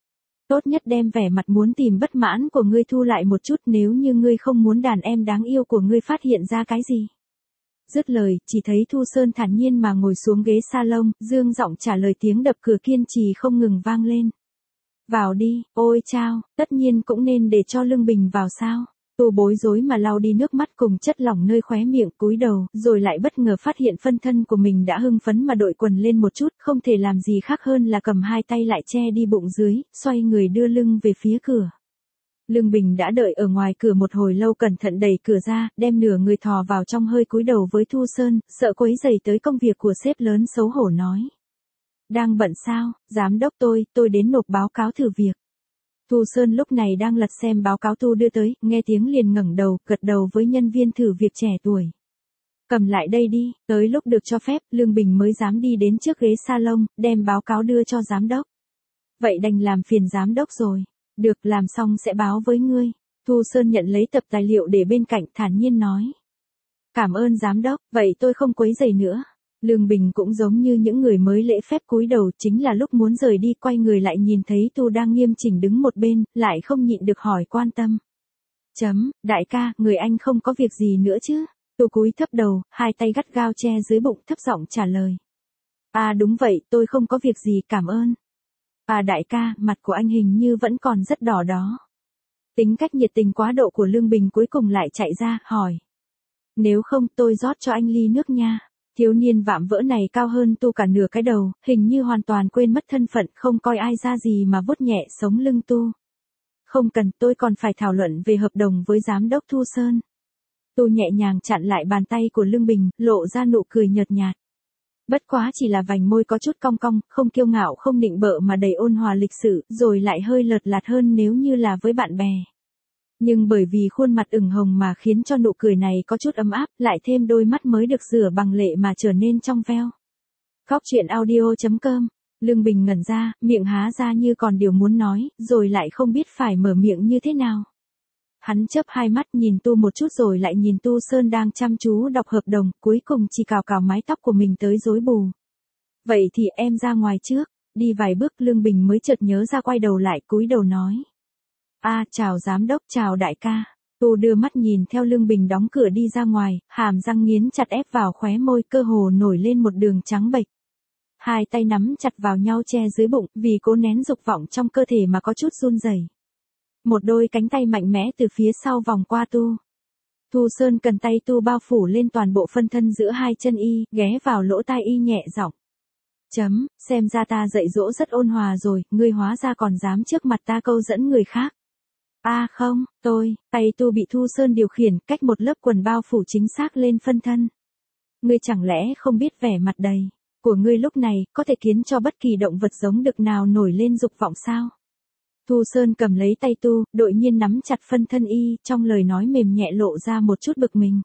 Tốt nhất đem vẻ mặt muốn tìm bất mãn của ngươi thu lại một chút, nếu như ngươi không muốn đàn em đáng yêu của ngươi phát hiện ra cái gì. Dứt lời, chỉ thấy Thu Sơn thản nhiên mà ngồi xuống ghế salon, dương giọng trả lời, tiếng đập cửa kiên trì không ngừng vang lên. Vào đi, ôi chao, tất nhiên cũng nên để cho Lương Bình vào sao. Tu bối rối mà lau đi nước mắt cùng chất lỏng nơi khóe miệng, cúi đầu, rồi lại bất ngờ phát hiện phân thân của mình đã hưng phấn mà đội quần lên một chút, không thể làm gì khác hơn là cầm hai tay lại che đi bụng dưới, xoay người đưa lưng về phía cửa. Lương Bình đã đợi ở ngoài cửa một hồi lâu, cẩn thận đẩy cửa ra, đem nửa người thò vào trong, hơi cúi đầu với Thu Sơn, sợ quấy rầy tới công việc của sếp lớn, xấu hổ nói. Đang bận sao, giám đốc tôi đến nộp báo cáo thử việc. Thu Sơn lúc này đang lật xem báo cáo Tu đưa tới, nghe tiếng liền ngẩng đầu, gật đầu với nhân viên thử việc trẻ tuổi. Cầm lại đây đi, tới lúc được cho phép, Lương Bình mới dám đi đến trước ghế salon, đem báo cáo đưa cho giám đốc. Vậy đành làm phiền giám đốc rồi. Được, làm xong sẽ báo với ngươi. Thu Sơn nhận lấy tập tài liệu để bên cạnh, thản nhiên nói. Cảm ơn giám đốc, vậy tôi không quấy rầy nữa. Lương Bình cũng giống như những người mới lễ phép cúi đầu, chính là lúc muốn rời đi, quay người lại nhìn thấy Tu đang nghiêm chỉnh đứng một bên, lại không nhịn được hỏi quan tâm. Đại ca, người anh không có việc gì nữa chứ? Tu cúi thấp đầu, hai tay gắt gao che dưới bụng, thấp giọng trả lời. À đúng vậy, tôi không có việc gì, cảm ơn. À đại ca, mặt của anh hình như vẫn còn rất đỏ đó. Tính cách nhiệt tình quá độ của Lương Bình cuối cùng lại chạy ra, hỏi. Nếu không tôi rót cho anh ly nước nha. Thiếu niên vạm vỡ này cao hơn Tu cả nửa cái đầu, hình như hoàn toàn quên mất thân phận, không coi ai ra gì mà vuốt nhẹ sống lưng Tu. Không cần, tôi còn phải thảo luận về hợp đồng với giám đốc Thu Sơn. Tu nhẹ nhàng chặn lại bàn tay của Lương Bình, lộ ra nụ cười nhợt nhạt. Bất quá chỉ là vành môi có chút cong cong, không kiêu ngạo không nịnh bợ mà đầy ôn hòa lịch sự, rồi lại hơi lợt lạt hơn nếu như là với bạn bè. Nhưng bởi vì khuôn mặt ửng hồng mà khiến cho nụ cười này có chút ấm áp, lại thêm đôi mắt mới được rửa bằng lệ mà trở nên trong veo. Góc truyện audio.com. Lương Bình ngẩn ra, miệng há ra như còn điều muốn nói, rồi lại không biết phải mở miệng như thế nào. Hắn chớp hai mắt nhìn Tu một chút rồi lại nhìn Tu Sơn đang chăm chú đọc hợp đồng, cuối cùng chỉ cào cào mái tóc của mình tới rối bù. Vậy thì em ra ngoài trước, đi vài bước Lương Bình mới chợt nhớ ra, quay đầu lại cúi đầu nói. Chào giám đốc, chào đại ca. Tu đưa mắt nhìn theo Lương Bình đóng cửa đi ra ngoài, hàm răng nghiến chặt ép vào khóe môi, cơ hồ nổi lên một đường trắng bệch. Hai tay nắm chặt vào nhau che dưới bụng, vì cố nén dục vọng trong cơ thể mà có chút run rẩy. Một đôi cánh tay mạnh mẽ từ phía sau vòng qua Tu. Thu Sơn cần tay Tu bao phủ lên toàn bộ phân thân giữa hai chân y, ghé vào lỗ tai y nhẹ giọng. Xem ra ta dạy dỗ rất ôn hòa rồi, ngươi hóa ra còn dám trước mặt ta câu dẫn người khác. Không, tay Tu bị Thu Sơn điều khiển, cách một lớp quần bao phủ chính xác lên phân thân. Ngươi chẳng lẽ không biết vẻ mặt đầy của ngươi lúc này, có thể khiến cho bất kỳ động vật giống đực nào nổi lên dục vọng sao? Thu Sơn cầm lấy tay Tu, đột nhiên nắm chặt phân thân y, trong lời nói mềm nhẹ lộ ra một chút bực mình.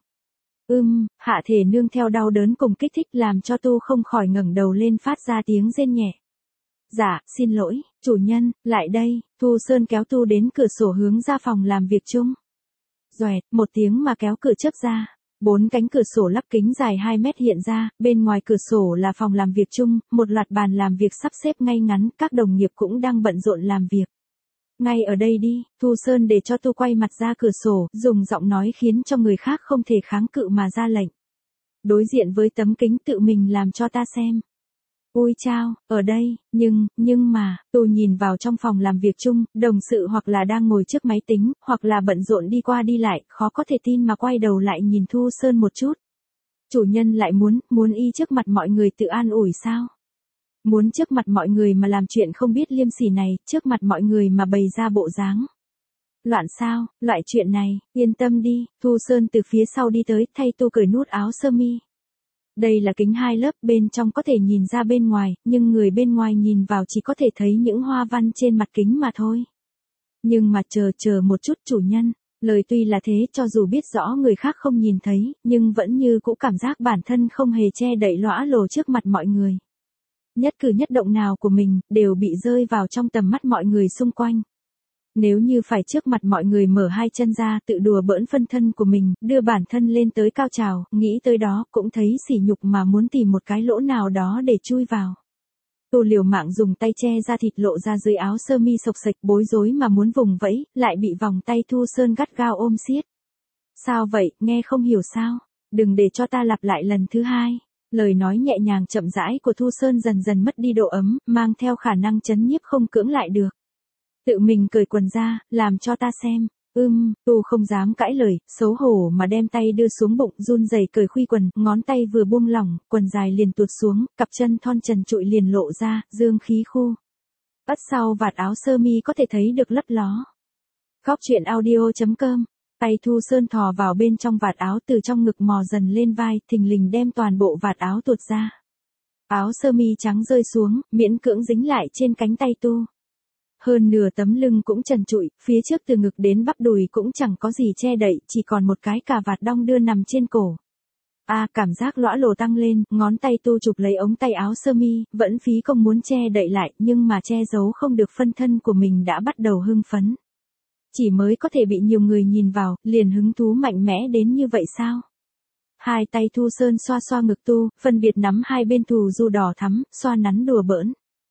Hạ thể nương theo đau đớn cùng kích thích làm cho Tu không khỏi ngẩng đầu lên, phát ra tiếng rên nhẹ. Dạ, xin lỗi, chủ nhân, lại đây. Thu Sơn kéo Tu đến cửa sổ hướng ra phòng làm việc chung. Doẹt, một tiếng mà kéo cửa chớp ra. 4 cánh cửa sổ lắp kính dài 2 mét hiện ra, bên ngoài cửa sổ là phòng làm việc chung, một loạt bàn làm việc sắp xếp ngay ngắn, các đồng nghiệp cũng đang bận rộn làm việc. Ngay ở đây đi, Thu Sơn để cho Tu quay mặt ra cửa sổ, dùng giọng nói khiến cho người khác không thể kháng cự mà ra lệnh. Đối diện với tấm kính, tự mình làm cho ta xem. Ui chao, ở đây, nhưng mà, Tu nhìn vào trong phòng làm việc chung, đồng sự hoặc là đang ngồi trước máy tính, hoặc là bận rộn đi qua đi lại, khó có thể tin mà quay đầu lại nhìn Thu Sơn một chút. Chủ nhân lại muốn y trước mặt mọi người tự an ủi sao? Muốn trước mặt mọi người mà làm chuyện không biết liêm sỉ này, trước mặt mọi người mà bày ra bộ dáng. Loạn sao, loại chuyện này, yên tâm đi, Thu Sơn từ phía sau đi tới, thay Tu cởi nút áo sơ mi. Đây là kính 2 lớp, bên trong có thể nhìn ra bên ngoài, nhưng người bên ngoài nhìn vào chỉ có thể thấy những hoa văn trên mặt kính mà thôi. Nhưng mà chờ một chút chủ nhân, lời tuy là thế, cho dù biết rõ người khác không nhìn thấy, nhưng vẫn như cũ cảm giác bản thân không hề che đậy lõa lồ trước mặt mọi người. Nhất cử nhất động nào của mình, đều bị rơi vào trong tầm mắt mọi người xung quanh. Nếu như phải trước mặt mọi người mở hai chân ra, tự đùa bỡn phân thân của mình, đưa bản thân lên tới cao trào, nghĩ tới đó cũng thấy sỉ nhục mà muốn tìm một cái lỗ nào đó để chui vào. Tu liều mạng dùng tay che ra thịt lộ ra dưới áo sơ mi sộc sạch, bối rối mà muốn vùng vẫy, lại bị vòng tay Thu Sơn gắt gao ôm siết. Sao vậy, nghe không hiểu sao? Đừng để cho ta lặp lại lần thứ hai. Lời nói nhẹ nhàng chậm rãi của Thu Sơn dần dần mất đi độ ấm, mang theo khả năng chấn nhiếp không cưỡng lại được. Tự mình cởi quần ra, làm cho ta xem. Tu không dám cãi lời, xấu hổ mà đem tay đưa xuống bụng, run rẩy cởi khuy quần, ngón tay vừa buông lỏng, quần dài liền tuột xuống, cặp chân thon trần trụi liền lộ ra, dương khí khu. Ất sau vạt áo sơ mi có thể thấy được lấp ló. Góc truyện audio.com. Tay Thu Sơn thò vào bên trong vạt áo, từ trong ngực mò dần lên vai, thình lình đem toàn bộ vạt áo tuột ra. Áo sơ mi trắng rơi xuống, miễn cưỡng dính lại trên cánh tay Tu. Hơn nửa tấm lưng cũng trần trụi, phía trước từ ngực đến bắp đùi cũng chẳng có gì che đậy, chỉ còn một cái cà vạt đong đưa nằm trên cổ. Cảm giác lõa lồ tăng lên, ngón tay Tu chụp lấy ống tay áo sơ mi, vẫn phí công muốn che đậy lại, nhưng mà che giấu không được phân thân của mình đã bắt đầu hưng phấn. Chỉ mới có thể bị nhiều người nhìn vào, liền hứng thú mạnh mẽ đến như vậy sao? Hai tay Thu Sơn xoa xoa ngực Tu, phân biệt nắm hai bên thù du đỏ thắm, xoa nắn đùa bỡn.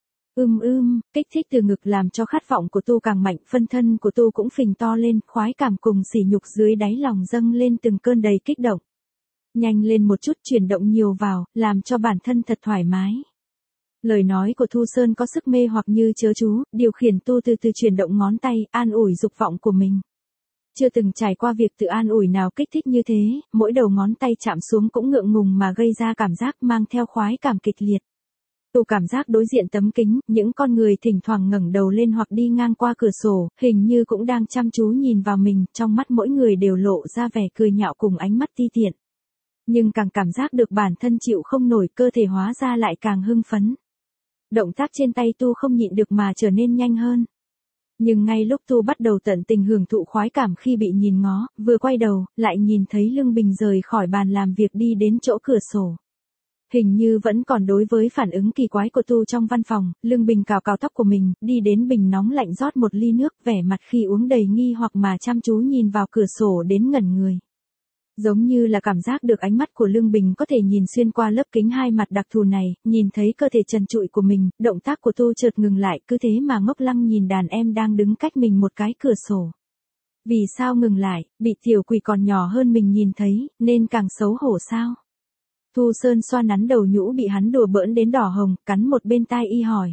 Kích thích từ ngực làm cho khát vọng của Tu càng mạnh, phân thân của Tu cũng phình to lên, khoái cảm cùng sỉ nhục dưới đáy lòng dâng lên từng cơn đầy kích động. Nhanh lên một chút, chuyển động nhiều vào, làm cho bản thân thật thoải mái. Lời nói của Thu Sơn có sức mê hoặc như chớ chú, điều khiển Tu từ từ chuyển động ngón tay, an ủi dục vọng của mình. Chưa từng trải qua việc tự an ủi nào kích thích như thế, mỗi đầu ngón tay chạm xuống cũng ngượng ngùng mà gây ra cảm giác mang theo khoái cảm kịch liệt. Tu cảm giác đối diện tấm kính, những con người thỉnh thoảng ngẩng đầu lên hoặc đi ngang qua cửa sổ, hình như cũng đang chăm chú nhìn vào mình, trong mắt mỗi người đều lộ ra vẻ cười nhạo cùng ánh mắt ti tiện. Nhưng càng cảm giác được bản thân chịu không nổi, cơ thể hóa ra lại càng hưng phấn. Động tác trên tay Tu không nhịn được mà trở nên nhanh hơn. Nhưng ngay lúc Tu bắt đầu tận tình hưởng thụ khoái cảm khi bị nhìn ngó, vừa quay đầu, lại nhìn thấy Lương Bình rời khỏi bàn làm việc đi đến chỗ cửa sổ. Hình như vẫn còn đối với phản ứng kỳ quái của Tu trong văn phòng, Lương Bình cào cào tóc của mình, đi đến bình nóng lạnh rót một ly nước, vẻ mặt khi uống đầy nghi hoặc mà chăm chú nhìn vào cửa sổ đến ngẩn người. Giống như là cảm giác được ánh mắt của Lương Bình có thể nhìn xuyên qua lớp kính hai mặt đặc thù này, nhìn thấy cơ thể trần trụi của mình, động tác của Tu chợt ngừng lại, cứ thế mà ngốc lăng nhìn đàn em đang đứng cách mình một cái cửa sổ. Vì sao ngừng lại, bị tiểu quỷ còn nhỏ hơn mình nhìn thấy, nên càng xấu hổ sao? Thu Sơn xoa nắn đầu nhũ bị hắn đùa bỡn đến đỏ hồng, cắn một bên tai y hỏi.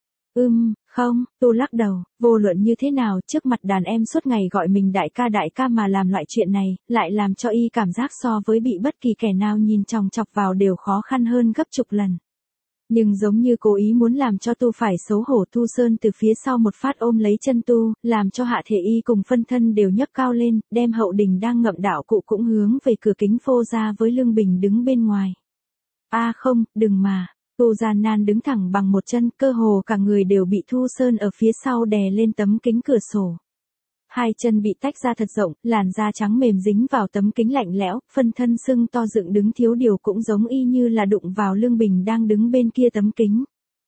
Không, Tu lắc đầu, vô luận như thế nào, trước mặt đàn em suốt ngày gọi mình đại ca mà làm loại chuyện này, lại làm cho y cảm giác so với bị bất kỳ kẻ nào nhìn chòng chọc vào đều khó khăn hơn gấp chục lần. Nhưng giống như cố ý muốn làm cho Tu phải xấu hổ, Thu Sơn từ phía sau một phát ôm lấy chân Tu, làm cho hạ thể y cùng phân thân đều nhấc cao lên, đem hậu đình đang ngậm đạo cụ cũng hướng về cửa kính phô ra với Lương Bình đứng bên ngoài. Không, đừng mà. Tu gian nan đứng thẳng bằng một chân, cơ hồ cả người đều bị Thu Sơn ở phía sau đè lên tấm kính cửa sổ. Hai chân bị tách ra thật rộng, làn da trắng mềm dính vào tấm kính lạnh lẽo, phân thân sưng to dựng đứng thiếu điều cũng giống y như là đụng vào Lương Bình đang đứng bên kia tấm kính.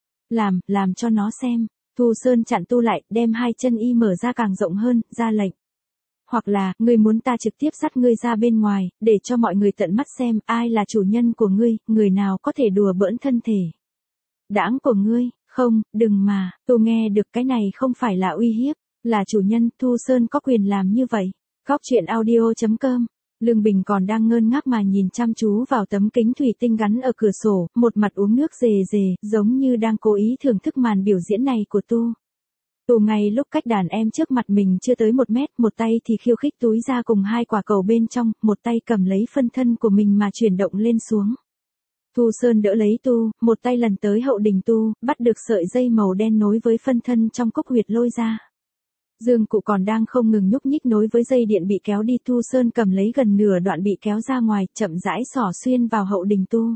Làm cho nó xem. Thu Sơn chặn Tu lại, đem hai chân y mở ra càng rộng hơn, ra lệnh. Hoặc là, ngươi muốn ta trực tiếp dắt ngươi ra bên ngoài, để cho mọi người tận mắt xem ai là chủ nhân của ngươi, người nào có thể đùa bỡn thân thể. Đãng của ngươi, không, đừng mà, Tu nghe được cái này không phải là uy hiếp, là chủ nhân, Thu Sơn có quyền làm như vậy. Góc truyện audio.com. Lương Bình còn đang ngơ ngác mà nhìn chăm chú vào tấm kính thủy tinh gắn ở cửa sổ, một mặt uống nước rề rề, giống như đang cố ý thưởng thức màn biểu diễn này của Tu. Tu ngay lúc cách đàn em trước mặt mình chưa tới 1 mét, một tay thì khiêu khích túi ra cùng hai quả cầu bên trong, một tay cầm lấy phân thân của mình mà chuyển động lên xuống. Thu Sơn đỡ lấy tu, một tay lần tới hậu đình tu, bắt được sợi dây màu đen nối với phân thân trong cốc huyệt lôi ra. Dương Cụ còn đang không ngừng nhúc nhích nối với dây điện bị kéo đi, Thu Sơn cầm lấy gần nửa đoạn bị kéo ra ngoài, chậm rãi xỏ xuyên vào hậu đình tu.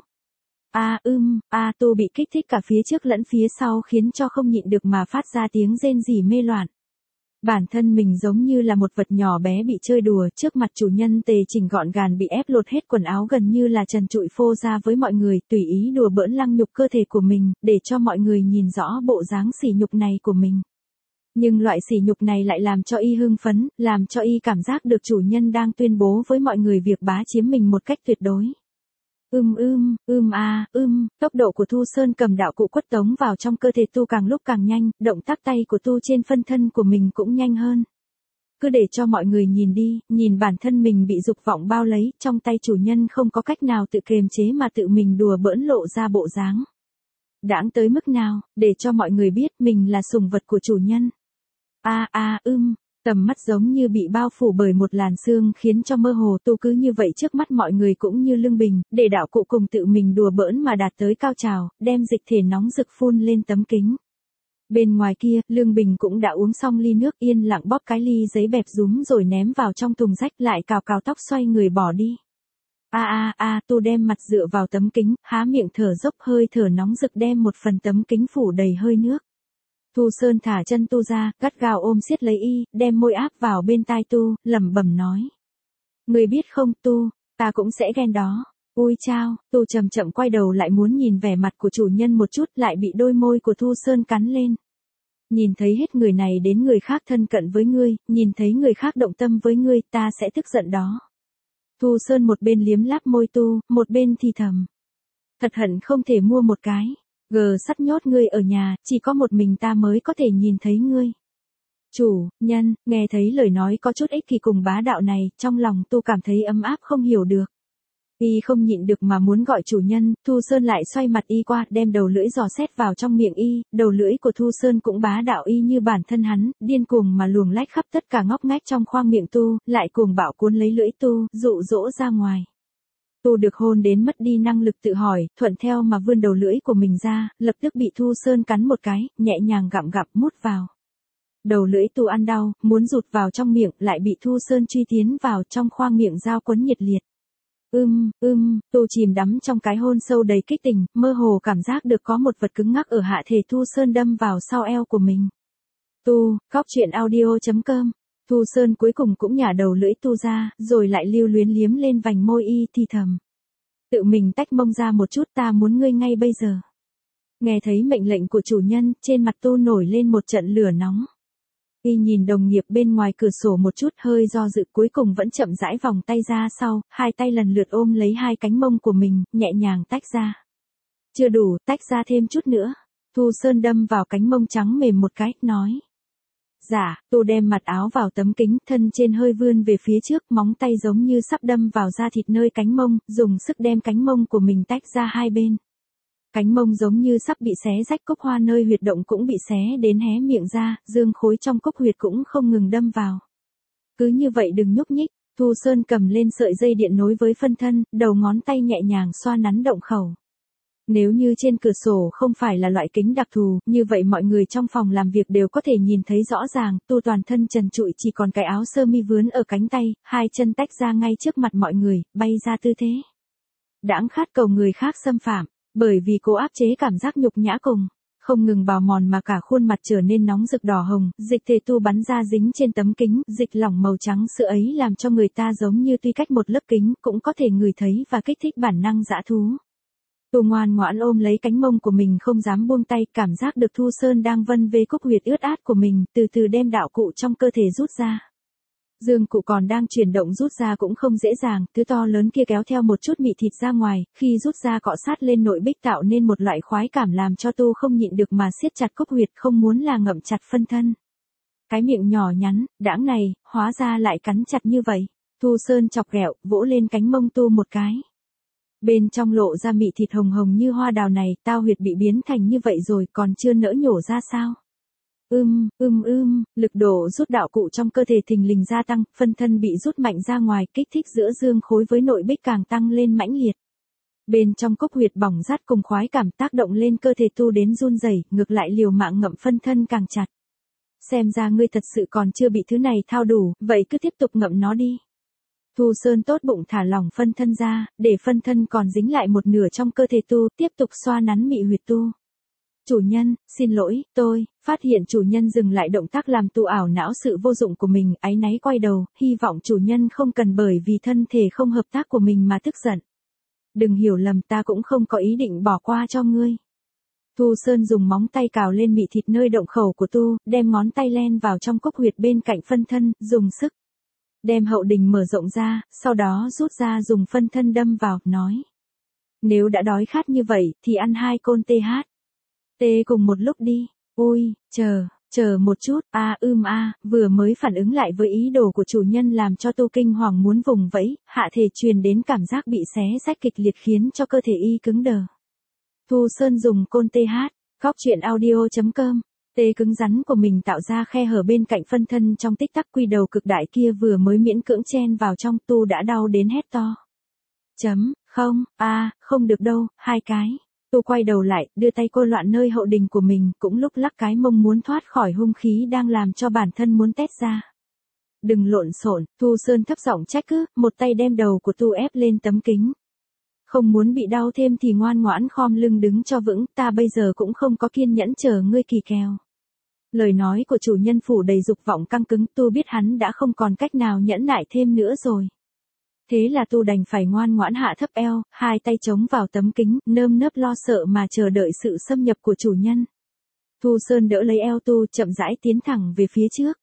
Tu bị kích thích cả phía trước lẫn phía sau khiến cho không nhịn được mà phát ra tiếng rên rỉ mê loạn. Bản thân mình giống như là một vật nhỏ bé bị chơi đùa, trước mặt chủ nhân tề chỉnh gọn gàng bị ép lột hết quần áo gần như là trần trụi phô ra với mọi người, tùy ý đùa bỡn lăng nhục cơ thể của mình, để cho mọi người nhìn rõ bộ dáng sỉ nhục này của mình. Nhưng loại sỉ nhục này lại làm cho y hưng phấn, làm cho y cảm giác được chủ nhân đang tuyên bố với mọi người việc bá chiếm mình một cách tuyệt đối. Tốc độ của Thu Sơn cầm đạo cụ quất tống vào trong cơ thể tu càng lúc càng nhanh, động tác tay của tu trên phân thân của mình cũng nhanh hơn. Cứ để cho mọi người nhìn đi, nhìn bản thân mình bị dục vọng bao lấy, trong tay chủ nhân không có cách nào tự kiềm chế mà tự mình đùa bỡn lộ ra bộ dáng. Đãng tới mức nào, để cho mọi người biết mình là sủng vật của chủ nhân. Tầm mắt giống như bị bao phủ bởi một làn sương khiến cho mơ hồ, tu cứ như vậy trước mắt mọi người cũng như lưng bình, để đạo cụ cùng tự mình đùa bỡn mà đạt tới cao trào, đem dịch thể nóng rực phun lên tấm kính. Bên ngoài kia, Lương Bình cũng đã uống xong ly nước, yên lặng bóp cái ly giấy bẹp rúm rồi ném vào trong thùng rách, lại cào cào tóc xoay người bỏ đi. Tu đem mặt dựa vào tấm kính, há miệng thở dốc, hơi thở nóng rực đem một phần tấm kính phủ đầy hơi nước. Thu Sơn thả chân tu ra, gắt gao ôm siết lấy y, đem môi áp vào bên tai tu, lẩm bẩm nói. Người biết không tu, ta cũng sẽ ghen đó. Ui chao, tu chậm chậm quay đầu lại muốn nhìn vẻ mặt của chủ nhân một chút, lại bị đôi môi của Thu Sơn cắn lên. Nhìn thấy hết người này đến người khác thân cận với ngươi, nhìn thấy người khác động tâm với ngươi, ta sẽ tức giận đó. Thu Sơn một bên liếm láp môi tu, một bên thì thầm. Thật hận không thể mua một cái. Sắt nhốt ngươi ở nhà, chỉ có một mình ta mới có thể nhìn thấy ngươi. Chủ nhân, nghe thấy lời nói có chút ích kỷ cùng bá đạo này, trong lòng tu cảm thấy ấm áp không hiểu được. Y không nhịn được mà muốn gọi chủ nhân, Thu Sơn lại xoay mặt y qua, đem đầu lưỡi dò xét vào trong miệng y, đầu lưỡi của Thu Sơn cũng bá đạo y như bản thân hắn, điên cuồng mà luồng lách khắp tất cả ngóc ngách trong khoang miệng tu, lại cuồng bạo cuốn lấy lưỡi tu, dụ dỗ ra ngoài. Tu được hôn đến mất đi năng lực tự hỏi, thuận theo mà vươn đầu lưỡi của mình ra, lập tức bị Thu Sơn cắn một cái, nhẹ nhàng gặm gặm mút vào. Đầu lưỡi tu ăn đau, muốn rụt vào trong miệng, lại bị Thu Sơn truy tiến vào trong khoang miệng dao quấn nhiệt liệt. Tu chìm đắm trong cái hôn sâu đầy kích tình, mơ hồ cảm giác được có một vật cứng ngắc ở hạ thể Thu Sơn đâm vào sau eo của mình. Cóc truyện audio.com. Thu Sơn cuối cùng cũng nhả đầu lưỡi tu ra, rồi lại lưu luyến liếm lên vành môi y thì thầm. Tự mình tách mông ra một chút, ta muốn ngươi ngay bây giờ. Nghe thấy mệnh lệnh của chủ nhân, trên mặt tu nổi lên một trận lửa nóng. Y nhìn đồng nghiệp bên ngoài cửa sổ một chút, hơi do dự, cuối cùng vẫn chậm rãi vòng tay ra sau, hai tay lần lượt ôm lấy hai cánh mông của mình, nhẹ nhàng tách ra. Chưa đủ, tách ra thêm chút nữa. Thu Sơn đâm vào cánh mông trắng mềm một cái, nói. Dạ, tu đem mặt áo vào tấm kính, thân trên hơi vươn về phía trước, móng tay giống như sắp đâm vào da thịt nơi cánh mông, dùng sức đem cánh mông của mình tách ra hai bên. Cánh mông giống như sắp bị xé rách, cốc hoa nơi huyệt động cũng bị xé đến hé miệng ra, dương khối trong cốc huyệt cũng không ngừng đâm vào. Cứ như vậy đừng nhúc nhích, Thu Sơn cầm lên sợi dây điện nối với phân thân, đầu ngón tay nhẹ nhàng xoa nắn động khẩu. Nếu như trên cửa sổ không phải là loại kính đặc thù, như vậy mọi người trong phòng làm việc đều có thể nhìn thấy rõ ràng, tu toàn thân trần trụi chỉ còn cái áo sơ mi vướn ở cánh tay, hai chân tách ra ngay trước mặt mọi người, bay ra tư thế. Đãng khát cầu người khác xâm phạm, bởi vì cố áp chế cảm giác nhục nhã cùng, không ngừng bào mòn mà cả khuôn mặt trở nên nóng rực đỏ hồng, dịch thể tu bắn ra dính trên tấm kính, dịch lỏng màu trắng sữa ấy làm cho người ta giống như tuy cách một lớp kính cũng có thể ngửi thấy và kích thích bản năng dã thú. Tu ngoan ngoãn ôm lấy cánh mông của mình không dám buông tay, cảm giác được Thu Sơn đang vân về cốc huyệt ướt át của mình, từ từ đem đạo cụ trong cơ thể rút ra. Dương cụ còn đang chuyển động rút ra cũng không dễ dàng, thứ to lớn kia kéo theo một chút mị thịt ra ngoài, khi rút ra cọ sát lên nội bích tạo nên một loại khoái cảm làm cho tu không nhịn được mà siết chặt cốc huyệt, không muốn là ngậm chặt phân thân. Cái miệng nhỏ nhắn, đãng này, hóa ra lại cắn chặt như vậy. Thu Sơn chọc ghẹo, vỗ lên cánh mông tu một cái. Bên trong lộ ra mị thịt hồng hồng như hoa đào này, tao huyệt bị biến thành như vậy rồi còn chưa nỡ nhổ ra sao? Lực độ rút đạo cụ trong cơ thể thình lình gia tăng, phân thân bị rút mạnh ra ngoài, kích thích giữa dương khối với nội bích càng tăng lên mãnh liệt. Bên trong cốc huyệt bỏng rát cùng khoái cảm tác động lên cơ thể tu đến run rẩy, ngược lại liều mạng ngậm phân thân càng chặt. Xem ra ngươi thật sự còn chưa bị thứ này thao đủ, vậy cứ tiếp tục ngậm nó đi. Thu Sơn tốt bụng thả lỏng phân thân ra, để phân thân còn dính lại một nửa trong cơ thể tu, tiếp tục xoa nắn mị huyệt tu. Chủ nhân, xin lỗi, tôi, phát hiện chủ nhân dừng lại động tác làm tu ảo não sự vô dụng của mình, áy náy quay đầu, hy vọng chủ nhân không cần bởi vì thân thể không hợp tác của mình mà tức giận. Đừng hiểu lầm, ta cũng không có ý định bỏ qua cho ngươi. Thu Sơn dùng móng tay cào lên mị thịt nơi động khẩu của tu, đem ngón tay len vào trong cốc huyệt bên cạnh phân thân, dùng sức. Đem hậu đình mở rộng ra, sau đó rút ra dùng phân thân đâm vào, nói. Nếu đã đói khát như vậy, thì ăn 2 côn TH. Tê cùng một lúc đi. Ôi, chờ một chút, vừa mới phản ứng lại với ý đồ của chủ nhân làm cho tu kinh hoàng muốn vùng vẫy, hạ thể truyền đến cảm giác bị xé rách kịch liệt khiến cho cơ thể y cứng đờ. Thu Sơn dùng côn TH, góc truyện audio.com. Tê cứng rắn của mình tạo ra khe hở bên cạnh phân thân trong tích tắc quy đầu cực đại kia vừa mới miễn cưỡng chen vào trong tu đã đau đến hét to. Không được đâu, 2 cái. Tu quay đầu lại, đưa tay cô loạn nơi hậu đình của mình, cũng lúc lắc cái mông muốn thoát khỏi hung khí đang làm cho bản thân muốn tét ra. Đừng lộn xộn, Thu Sơn thấp giọng trách cứ, một tay đem đầu của tu ép lên tấm kính. Không muốn bị đau thêm thì ngoan ngoãn khom lưng đứng cho vững, ta bây giờ cũng không có kiên nhẫn chờ ngươi kỳ kèo. Lời nói của chủ nhân phủ đầy dục vọng căng cứng, tu biết hắn đã không còn cách nào nhẫn nại thêm nữa rồi. Thế là tu đành phải ngoan ngoãn hạ thấp eo, 2 tay chống vào tấm kính, nơm nớp lo sợ mà chờ đợi sự xâm nhập của chủ nhân. Thu Sơn đỡ lấy eo tu, chậm rãi tiến thẳng về phía trước.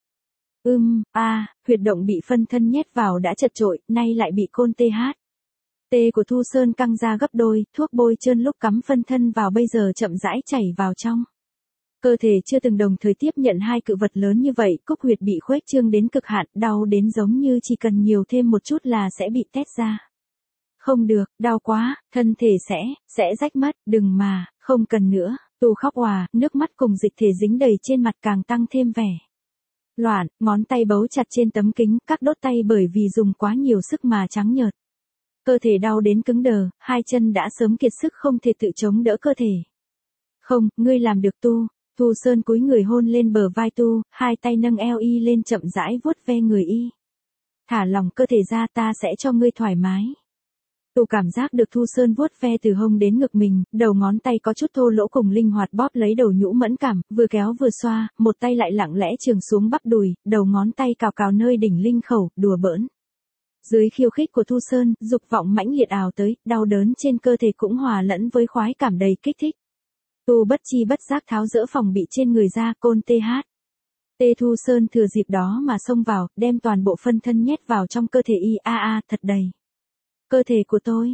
Huyệt động bị phân thân nhét vào đã chật chội, nay lại bị côn TH. Tê của Thu Sơn căng ra gấp đôi, thuốc bôi trơn lúc cắm phân thân vào bây giờ chậm rãi chảy vào trong. Cơ thể chưa từng đồng thời tiếp nhận 2 cự vật lớn như vậy, cốc huyệt bị khuếch trương đến cực hạn, đau đến giống như chỉ cần nhiều thêm một chút là sẽ bị tét ra. Không được, đau quá, thân thể sẽ rách mất, đừng mà, không cần nữa, tu khóc òa, nước mắt cùng dịch thể dính đầy trên mặt càng tăng thêm vẻ. Loạn, ngón tay bấu chặt trên tấm kính, các đốt tay bởi vì dùng quá nhiều sức mà trắng nhợt. Cơ thể đau đến cứng đờ, 2 chân đã sớm kiệt sức không thể tự chống đỡ cơ thể. Không, ngươi làm được tu. Thu Sơn cúi người hôn lên bờ vai tu, 2 tay nâng eo y lên chậm rãi vuốt ve người y. Thả lỏng cơ thể ra, ta sẽ cho ngươi thoải mái. Tu cảm giác được Thu Sơn vuốt ve từ hông đến ngực mình, đầu ngón tay có chút thô lỗ cùng linh hoạt bóp lấy đầu nhũ mẫn cảm, vừa kéo vừa xoa, một tay lại lặng lẽ chườm xuống bắp đùi, đầu ngón tay cào cào nơi đỉnh linh khẩu, đùa bỡn. Dưới khiêu khích của Thu Sơn, dục vọng mãnh liệt ào tới, đau đớn trên cơ thể cũng hòa lẫn với khoái cảm đầy kích thích. Tu bất chi bất giác tháo dỡ phòng bị trên người ra, côn TH. Tê Thu Sơn thừa dịp đó mà xông vào, đem toàn bộ phân thân nhét vào trong cơ thể y, thật đầy. Cơ thể của tôi,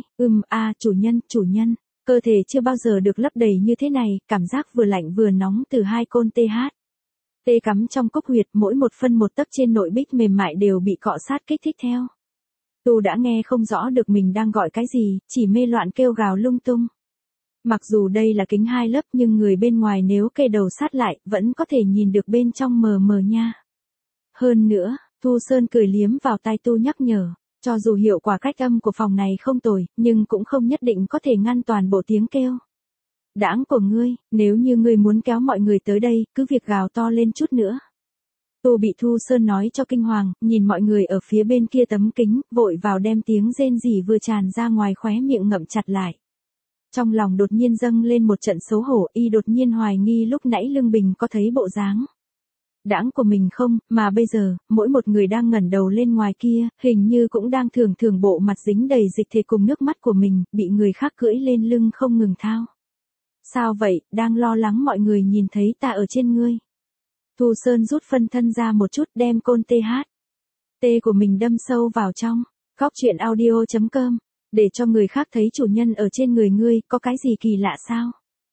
chủ nhân, cơ thể chưa bao giờ được lấp đầy như thế này, cảm giác vừa lạnh vừa nóng từ 2 côn TH. Tê cắm trong cốc huyệt, mỗi một phân một tấc trên nội bích mềm mại đều bị cọ sát kích thích theo. Tu đã nghe không rõ được mình đang gọi cái gì, chỉ mê loạn kêu gào lung tung. Mặc dù đây là kính 2 lớp nhưng người bên ngoài nếu kê đầu sát lại, vẫn có thể nhìn được bên trong mờ mờ nha. Hơn nữa, Thu Sơn cười liếm vào tai tu nhắc nhở, cho dù hiệu quả cách âm của phòng này không tồi, nhưng cũng không nhất định có thể ngăn toàn bộ tiếng kêu. Đãng của ngươi, nếu như ngươi muốn kéo mọi người tới đây, cứ việc gào to lên chút nữa. Tu bị Thu Sơn nói cho kinh hoàng, nhìn mọi người ở phía bên kia tấm kính, vội vào đem tiếng rên rỉ vừa tràn ra ngoài khóe miệng ngậm chặt lại. Trong lòng đột nhiên dâng lên một trận xấu hổ, y đột nhiên hoài nghi lúc nãy Lương Bình có thấy bộ dáng đãng của mình không, mà bây giờ, mỗi một người đang ngẩng đầu lên ngoài kia, hình như cũng đang thường bộ mặt dính đầy dịch thể cùng nước mắt của mình, bị người khác cưỡi lên lưng không ngừng thao. Sao vậy, đang lo lắng mọi người nhìn thấy ta ở trên ngươi. Thu Sơn rút phân thân ra một chút, đem côn TH. Của mình đâm sâu vào trong, góc truyện audio.com. Để cho người khác thấy chủ nhân ở trên người ngươi, có cái gì kỳ lạ sao?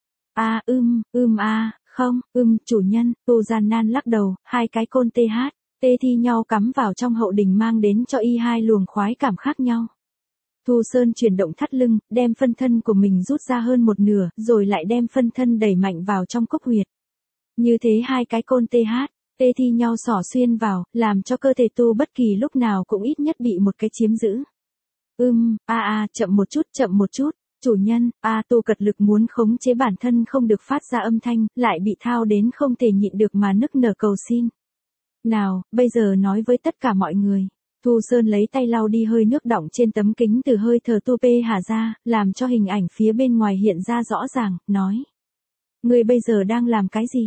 Chủ nhân, Tu gian nan lắc đầu, 2 cái côn TH, thi nhau cắm vào trong hậu đình mang đến cho y 2 luồng khoái cảm khác nhau. Thu Sơn chuyển động thắt lưng, đem phân thân của mình rút ra hơn một nửa, rồi lại đem phân thân đẩy mạnh vào trong cốc huyệt. Như thế 2 cái côn TH, thi nhau xỏ xuyên vào, làm cho cơ thể tu bất kỳ lúc nào cũng ít nhất bị một cái chiếm giữ. Chậm một chút, Chủ nhân, Tu cật lực muốn khống chế bản thân không được phát ra âm thanh, lại bị thao đến không thể nhịn được mà nức nở cầu xin. Nào, bây giờ nói với tất cả mọi người. Thu Sơn lấy tay lau đi hơi nước đọng trên tấm kính từ hơi thở tu pê hà ra, làm cho hình ảnh phía bên ngoài hiện ra rõ ràng, nói. Ngươi bây giờ đang làm cái gì?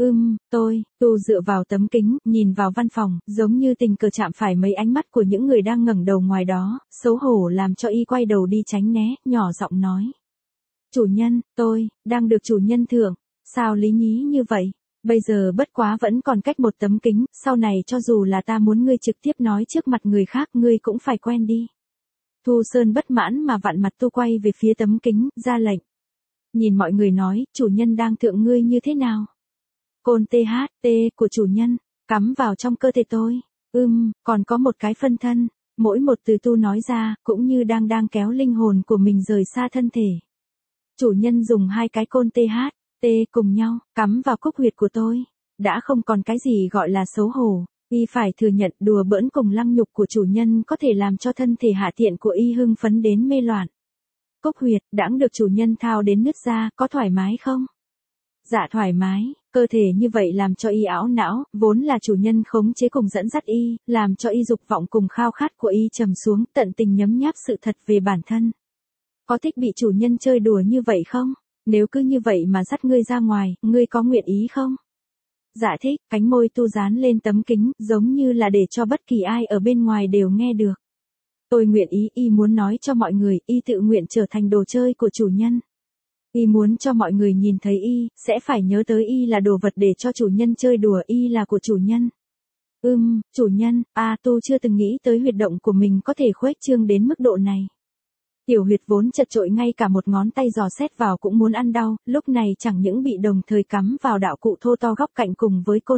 Tu dựa vào tấm kính, nhìn vào văn phòng, giống như tình cờ chạm phải mấy ánh mắt của những người đang ngẩng đầu ngoài đó, xấu hổ làm cho y quay đầu đi tránh né, nhỏ giọng nói. Chủ nhân, tôi, đang được chủ nhân thưởng, sao lý nhí như vậy? Bây giờ bất quá vẫn còn cách một tấm kính, sau này cho dù là ta muốn ngươi trực tiếp nói trước mặt người khác ngươi cũng phải quen đi. Thu Sơn bất mãn mà vặn mặt Tu quay về phía tấm kính, ra lệnh. Nhìn mọi người nói, chủ nhân đang thượng ngươi như thế nào? Côn THT của chủ nhân, cắm vào trong cơ thể tôi. Còn có một cái phân thân. Mỗi một từ Tu nói ra, cũng như đang kéo linh hồn của mình rời xa thân thể. Chủ nhân dùng hai cái côn THT cùng nhau, cắm vào cúc huyệt của tôi. Đã không còn cái gì gọi là xấu hổ. Y phải thừa nhận đùa bỡn cùng lăng nhục của chủ nhân có thể làm cho thân thể hạ tiện của Y hưng phấn đến mê loạn. Cúc huyệt, đãng được chủ nhân thao đến nứt ra, có thoải mái không? Dạ thoải mái, cơ thể như vậy làm cho Y ảo não, vốn là chủ nhân khống chế cùng dẫn dắt Y, làm cho Y dục vọng cùng khao khát của Y trầm xuống, tận tình nhấm nháp sự thật về bản thân. Có thích bị chủ nhân chơi đùa như vậy không? Nếu cứ như vậy mà dắt ngươi ra ngoài, ngươi có nguyện ý không? Dạ thích, cánh môi Tu dán lên tấm kính, giống như là để cho bất kỳ ai ở bên ngoài đều nghe được. Tôi nguyện ý, Y muốn nói cho mọi người, Y tự nguyện trở thành đồ chơi của chủ nhân. Y muốn cho mọi người nhìn thấy Y, sẽ phải nhớ tới Y là đồ vật để cho chủ nhân chơi đùa, Y là của chủ nhân. Chủ nhân, Tu chưa từng nghĩ tới huyệt động của mình có thể khuếch trương đến mức độ này. Tiểu huyệt vốn chật chội ngay cả một ngón tay dò xét vào cũng muốn ăn đau, lúc này chẳng những bị đồng thời cắm vào đạo cụ thô to góc cạnh cùng với côn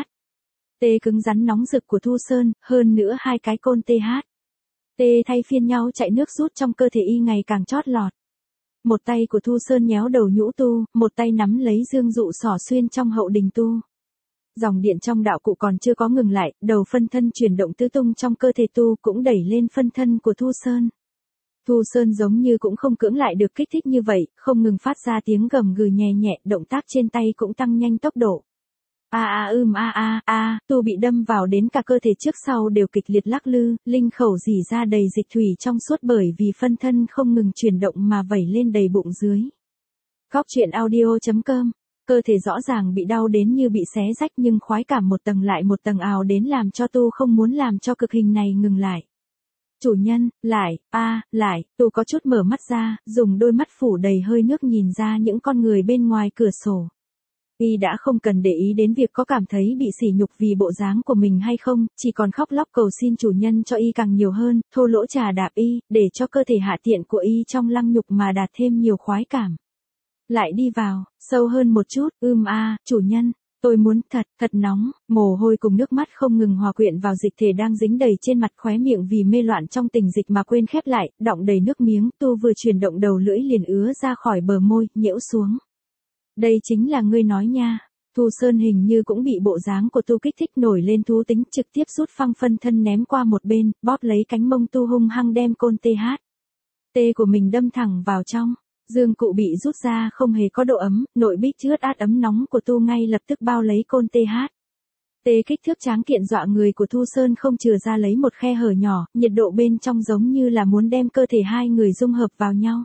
THT cứng rắn nóng rực của Thu Sơn, hơn nữa hai cái côn THT thay phiên nhau chạy nước rút trong cơ thể Y ngày càng chót lọt. Một tay của Thu Sơn nhéo đầu nhũ Tu, một tay nắm lấy dương dụ xỏ xuyên trong hậu đình Tu. Dòng điện trong đạo cụ còn chưa có ngừng lại, đầu phân thân chuyển động tứ tung trong cơ thể Tu cũng đẩy lên phân thân của Thu Sơn. Thu Sơn giống như cũng không cưỡng lại được kích thích như vậy, không ngừng phát ra tiếng gầm gừ nhẹ nhẹ, động tác trên tay cũng tăng nhanh tốc độ. Tu bị đâm vào đến cả cơ thể trước sau đều kịch liệt lắc lư, linh khẩu rỉ ra đầy dịch thủy trong suốt bởi vì phân thân không ngừng chuyển động mà vẩy lên đầy bụng dưới. Góc truyện audio.com, cơ thể rõ ràng bị đau đến như bị xé rách nhưng khoái cảm một tầng lại một tầng ào đến làm cho Tu không muốn làm cho cực hình này ngừng lại. Chủ nhân, lại, Tu có chút mở mắt ra, dùng đôi mắt phủ đầy hơi nước nhìn ra những con người bên ngoài cửa sổ. Y đã không cần để ý đến việc có cảm thấy bị sỉ nhục vì bộ dáng của mình hay không, chỉ còn khóc lóc cầu xin chủ nhân cho Y càng nhiều hơn, thô lỗ trà đạp Y, để cho cơ thể hạ tiện của Y trong lăng nhục mà đạt thêm nhiều khoái cảm. Lại đi vào, sâu hơn một chút, chủ nhân, tôi muốn thật nóng, mồ hôi cùng nước mắt không ngừng hòa quyện vào dịch thể đang dính đầy trên mặt, khóe miệng vì mê loạn trong tình dịch mà quên khép lại, đọng đầy nước miếng, Tu vừa chuyển động đầu lưỡi liền ứa ra khỏi bờ môi, nhễu xuống. Đây chính là ngươi nói nha. Thu Sơn hình như cũng bị bộ dáng của Tu kích thích nổi lên thú tính, trực tiếp rút phăng phân thân ném qua một bên, bóp lấy cánh mông Tu hung hăng đem côn THT của mình đâm thẳng vào trong. Dương cụ bị rút ra không hề có độ ấm, nội bích ướt át ấm nóng của Tu ngay lập tức bao lấy côn THT kích thước tráng kiện dọa người của Thu Sơn không chừa ra lấy một khe hở nhỏ, nhiệt độ bên trong giống như là muốn đem cơ thể hai người dung hợp vào nhau.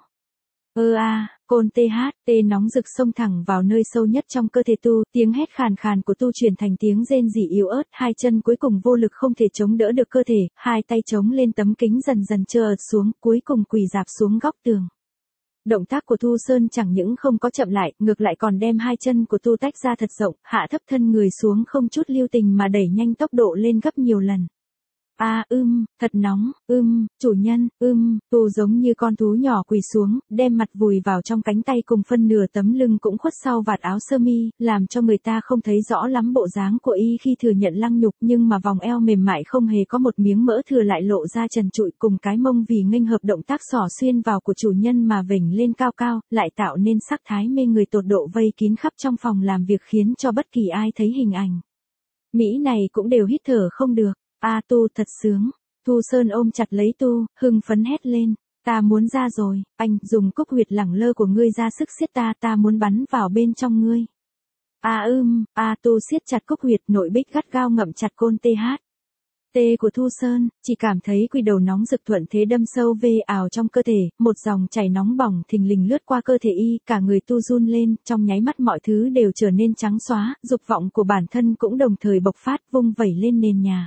Côn THT nóng rực xông thẳng vào nơi sâu nhất trong cơ thể Tu, tiếng hét khàn khàn của Tu chuyển thành tiếng rên rỉ yếu ớt, hai chân cuối cùng vô lực không thể chống đỡ được cơ thể, hai tay chống lên tấm kính dần dần trượt xuống, cuối cùng quỳ rạp xuống góc tường. Động tác của Thu Sơn chẳng những không có chậm lại, ngược lại còn đem hai chân của Tu tách ra thật rộng, hạ thấp thân người xuống không chút lưu tình mà đẩy nhanh tốc độ lên gấp nhiều lần. Thật nóng, chủ nhân, Tu giống như con thú nhỏ quỳ xuống, đem mặt vùi vào trong cánh tay cùng phân nửa tấm lưng cũng khuất sau vạt áo sơ mi, làm cho người ta không thấy rõ lắm bộ dáng của Y khi thừa nhận lăng nhục, nhưng mà vòng eo mềm mại không hề có một miếng mỡ thừa lại lộ ra trần trụi, cùng cái mông vì nghênh hợp động tác xỏ xuyên vào của chủ nhân mà vểnh lên cao cao, lại tạo nên sắc thái mê người tột độ vây kín khắp trong phòng làm việc khiến cho bất kỳ ai thấy hình ảnh mỹ này cũng đều hít thở không được. Tu thật sướng. Thu Sơn ôm chặt lấy Tu, hưng phấn hét lên. Ta muốn ra rồi, anh, dùng cúc huyệt lẳng lơ của ngươi ra sức siết ta muốn bắn vào bên trong ngươi. Tu siết chặt cúc huyệt, nội bích gắt gao ngậm chặt côn TH. T của Thu Sơn, chỉ cảm thấy quy đầu nóng rực thuận thế đâm sâu về ảo trong cơ thể, một dòng chảy nóng bỏng thình lình lướt qua cơ thể y, cả người Tu run lên, trong nháy mắt mọi thứ đều trở nên trắng xóa, dục vọng của bản thân cũng đồng thời bộc phát, vung vẩy lên nền nhà.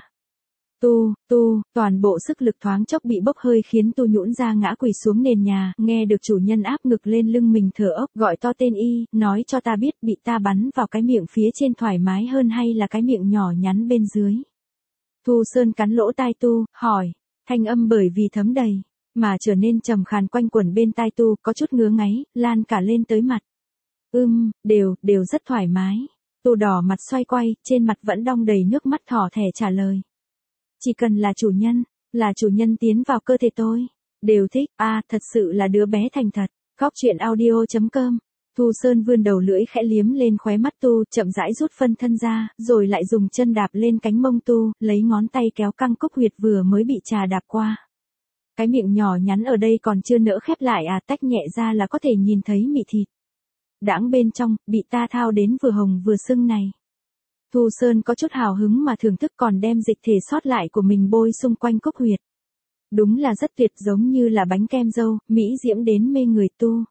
Toàn bộ sức lực thoáng chốc bị bốc hơi khiến Tu nhũn ra ngã quỳ xuống nền nhà, nghe được chủ nhân áp ngực lên lưng mình thở ốc, gọi to tên y, nói cho ta biết bị ta bắn vào cái miệng phía trên thoải mái hơn hay là cái miệng nhỏ nhắn bên dưới. Thu Sơn cắn lỗ tai Tu, hỏi, thanh âm bởi vì thấm đầy, mà trở nên trầm khàn quanh quẩn bên tai Tu, có chút ngứa ngáy, lan cả lên tới mặt. Đều rất thoải mái. Tu đỏ mặt xoay quay, trên mặt vẫn đong đầy nước mắt thỏ thẻ trả lời. Chỉ cần là chủ nhân tiến vào cơ thể tôi, đều thích, thật sự là đứa bé thành thật. Góc truyện audio.com. Thu Sơn vươn đầu lưỡi khẽ liếm lên khóe mắt Tu, chậm rãi rút phân thân ra, rồi lại dùng chân đạp lên cánh mông Tu, lấy ngón tay kéo căng cúc huyệt vừa mới bị trà đạp qua. Cái miệng nhỏ nhắn ở đây còn chưa nỡ khép lại tách nhẹ ra là có thể nhìn thấy mị thịt. Đãng bên trong, bị ta thao đến vừa hồng vừa sưng này. Thu Sơn có chút hào hứng mà thưởng thức, còn đem dịch thể sót lại của mình bôi xung quanh cúc huyệt. Đúng là rất tuyệt, giống như là bánh kem dâu, mỹ diễm đến mê người Tu.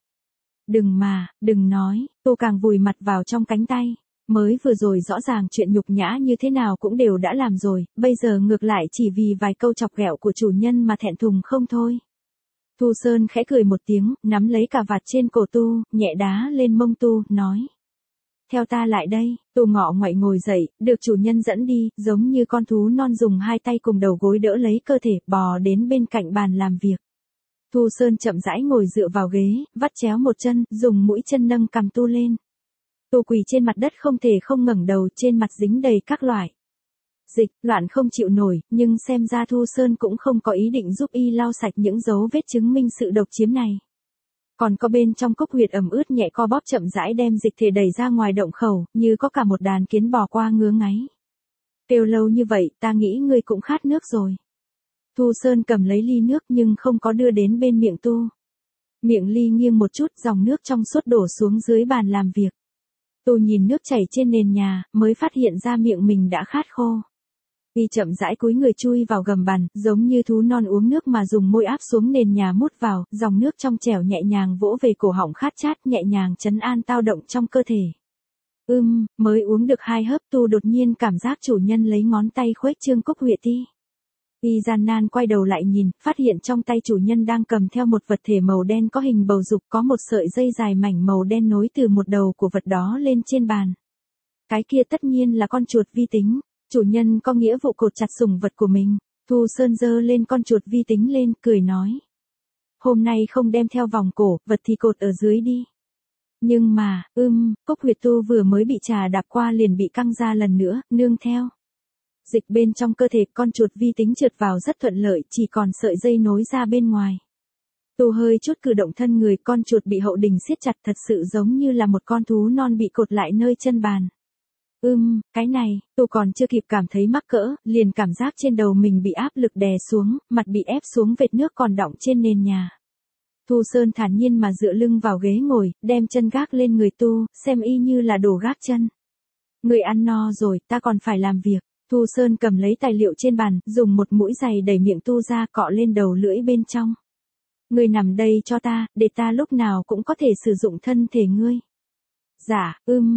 Đừng nói, Tu càng vùi mặt vào trong cánh tay. Mới vừa rồi rõ ràng chuyện nhục nhã như thế nào cũng đều đã làm rồi, bây giờ ngược lại chỉ vì vài câu chọc ghẹo của chủ nhân mà thẹn thùng không thôi. Thu Sơn khẽ cười một tiếng, nắm lấy cà vạt trên cổ Tu, nhẹ đá lên mông Tu, nói. Theo ta lại đây. Tu ngọ ngoại ngồi dậy, được chủ nhân dẫn đi, giống như con thú non dùng hai tay cùng đầu gối đỡ lấy cơ thể, bò đến bên cạnh bàn làm việc. Thu Sơn chậm rãi ngồi dựa vào ghế, vắt chéo một chân, dùng mũi chân nâng cằm Tu lên. Tu quỳ trên mặt đất không thể không ngẩng đầu, trên mặt dính đầy các loại dịch, loạn không chịu nổi, nhưng xem ra Thu Sơn cũng không có ý định giúp y lau sạch những dấu vết chứng minh sự độc chiếm này. Còn có bên trong cúc huyệt ẩm ướt nhẹ co bóp chậm rãi đem dịch thể đẩy ra ngoài động khẩu, như có cả một đàn kiến bò qua ngứa ngáy. Kêu lâu như vậy, ta nghĩ ngươi cũng khát nước rồi. Thu Sơn cầm lấy ly nước nhưng không có đưa đến bên miệng Tu. Miệng ly nghiêng một chút, dòng nước trong suốt đổ xuống dưới bàn làm việc. Tu nhìn nước chảy trên nền nhà, mới phát hiện ra miệng mình đã khát khô. Y chậm rãi cúi người chui vào gầm bàn, giống như thú non uống nước mà dùng môi áp xuống nền nhà mút vào, dòng nước trong trẻo nhẹ nhàng vỗ về cổ họng khát chát, nhẹ nhàng trấn an tao động trong cơ thể. Mới uống được 2 hớp Tu đột nhiên cảm giác chủ nhân lấy ngón tay khuếch trương cúc huyệt ti. Y gian nan quay đầu lại nhìn, phát hiện trong tay chủ nhân đang cầm theo một vật thể màu đen có hình bầu dục, có một sợi dây dài mảnh màu đen nối từ một đầu của vật đó lên trên bàn. Cái kia tất nhiên là con chuột vi tính. Chủ nhân có nghĩa vụ cột chặt sủng vật của mình. Thu Sơn giơ lên con chuột vi tính lên, cười nói. Hôm nay không đem theo vòng cổ, vật thì cột ở dưới đi. Nhưng mà, cúc huyệt Tu vừa mới bị trà đạp qua liền bị căng ra lần nữa, nương theo dịch bên trong cơ thể, con chuột vi tính trượt vào rất thuận lợi, chỉ còn sợi dây nối ra bên ngoài. Tu hơi chút cử động thân người, con chuột bị hậu đình siết chặt, thật sự giống như là một con thú non bị cột lại nơi chân bàn. Cái này, Tu còn chưa kịp cảm thấy mắc cỡ, liền cảm giác trên đầu mình bị áp lực đè xuống, mặt bị ép xuống vệt nước còn đọng trên nền nhà. Thu Sơn thản nhiên mà dựa lưng vào ghế ngồi, đem chân gác lên người Tu, xem y như là đồ gác chân. Người ăn no rồi, ta còn phải làm việc. Thu Sơn cầm lấy tài liệu trên bàn, dùng một mũi giày đẩy miệng Tu ra, cọ lên đầu lưỡi bên trong. Ngươi nằm đây cho ta, để ta lúc nào cũng có thể sử dụng thân thể ngươi. Dạ,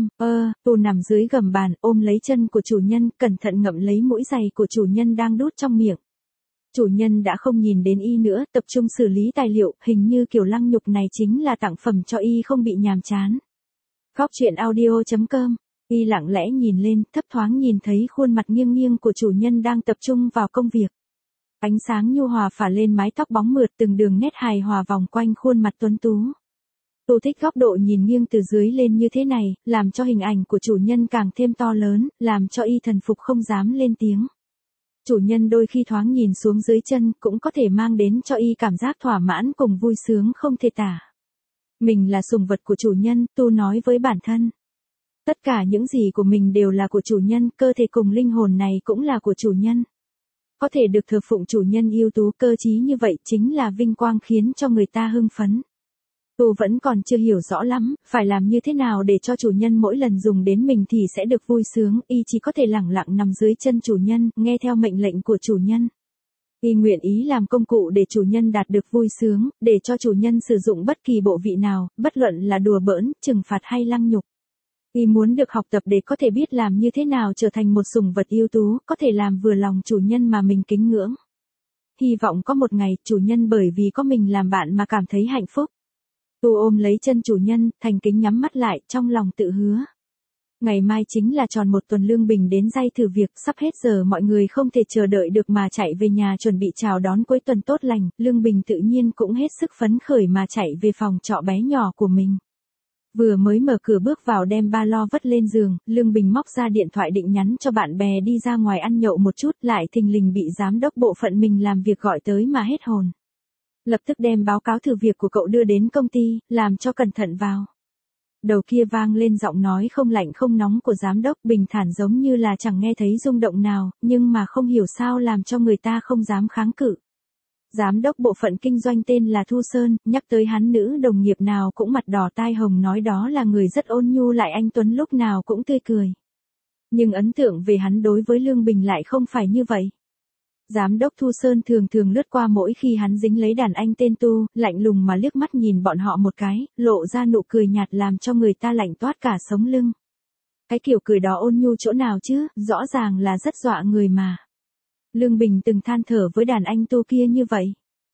Tu nằm dưới gầm bàn, ôm lấy chân của chủ nhân, cẩn thận ngậm lấy mũi giày của chủ nhân đang đút trong miệng. Chủ nhân đã không nhìn đến y nữa, tập trung xử lý tài liệu, hình như kiểu lăng nhục này chính là tặng phẩm cho y không bị nhàm chán. Góc truyện audio.com. Y lặng lẽ nhìn lên, thấp thoáng nhìn thấy khuôn mặt nghiêng nghiêng của chủ nhân đang tập trung vào công việc. Ánh sáng nhu hòa phả lên mái tóc bóng mượt, từng đường nét hài hòa vòng quanh khuôn mặt tuấn tú. Tu thích góc độ nhìn nghiêng từ dưới lên như thế này, làm cho hình ảnh của chủ nhân càng thêm to lớn, làm cho y thần phục không dám lên tiếng. Chủ nhân đôi khi thoáng nhìn xuống dưới chân cũng có thể mang đến cho y cảm giác thỏa mãn cùng vui sướng không thể tả. Mình là sủng vật của chủ nhân, Tu nói với bản thân. Tất cả những gì của mình đều là của chủ nhân, cơ thể cùng linh hồn này cũng là của chủ nhân. có thể được thờ phụng chủ nhân ưu tú cơ trí như vậy chính là vinh quang khiến cho người ta hưng phấn. Tu vẫn còn chưa hiểu rõ lắm, phải làm như thế nào để cho chủ nhân mỗi lần dùng đến mình thì sẽ được vui sướng, y chỉ có thể lẳng lặng nằm dưới chân chủ nhân, nghe theo mệnh lệnh của chủ nhân. Y nguyện ý làm công cụ để chủ nhân đạt được vui sướng, để cho chủ nhân sử dụng bất kỳ bộ vị nào, bất luận là đùa bỡn, trừng phạt hay lăng nhục. Y muốn được học tập để có thể biết làm như thế nào trở thành một sủng vật ưu tú, có thể làm vừa lòng chủ nhân mà mình kính ngưỡng. Hy vọng có một ngày, chủ nhân bởi vì có mình làm bạn mà cảm thấy hạnh phúc. Tu ôm lấy chân chủ nhân, thành kính nhắm mắt lại, trong lòng tự hứa. Ngày mai chính là tròn 1 tuần Lương Bình đến day thử việc, sắp hết giờ mọi người không thể chờ đợi được mà chạy về nhà chuẩn bị chào đón cuối tuần tốt lành, Lương Bình tự nhiên cũng hết sức phấn khởi mà chạy về phòng trọ bé nhỏ của mình. Vừa mới mở cửa bước vào đem ba lo vất lên giường, Lương Bình móc ra điện thoại định nhắn cho bạn bè đi ra ngoài ăn nhậu một chút, lại thình lình bị giám đốc bộ phận mình làm việc gọi tới mà hết hồn. Lập tức đem báo cáo thử việc của cậu đưa đến công ty, làm cho cẩn thận vào. Đầu kia vang lên giọng nói không lạnh không nóng của giám đốc, bình thản giống như là chẳng nghe thấy rung động nào, nhưng mà không hiểu sao làm cho người ta không dám kháng cự. Giám đốc bộ phận kinh doanh tên là Thu Sơn, nhắc tới hắn nữ đồng nghiệp nào cũng mặt đỏ tai hồng nói đó là người rất ôn nhu lại anh tuấn lúc nào cũng tươi cười. Nhưng ấn tượng về hắn đối với Lương Bình lại không phải như vậy. Giám đốc Thu Sơn thường thường lướt qua mỗi khi hắn dính lấy đàn anh tên Tu, lạnh lùng mà liếc mắt nhìn bọn họ một cái, lộ ra nụ cười nhạt làm cho người ta lạnh toát cả sống lưng. Cái kiểu cười đó ôn nhu chỗ nào chứ, rõ ràng là rất dọa người mà. Lương Bình từng than thở với đàn anh Tu kia như vậy.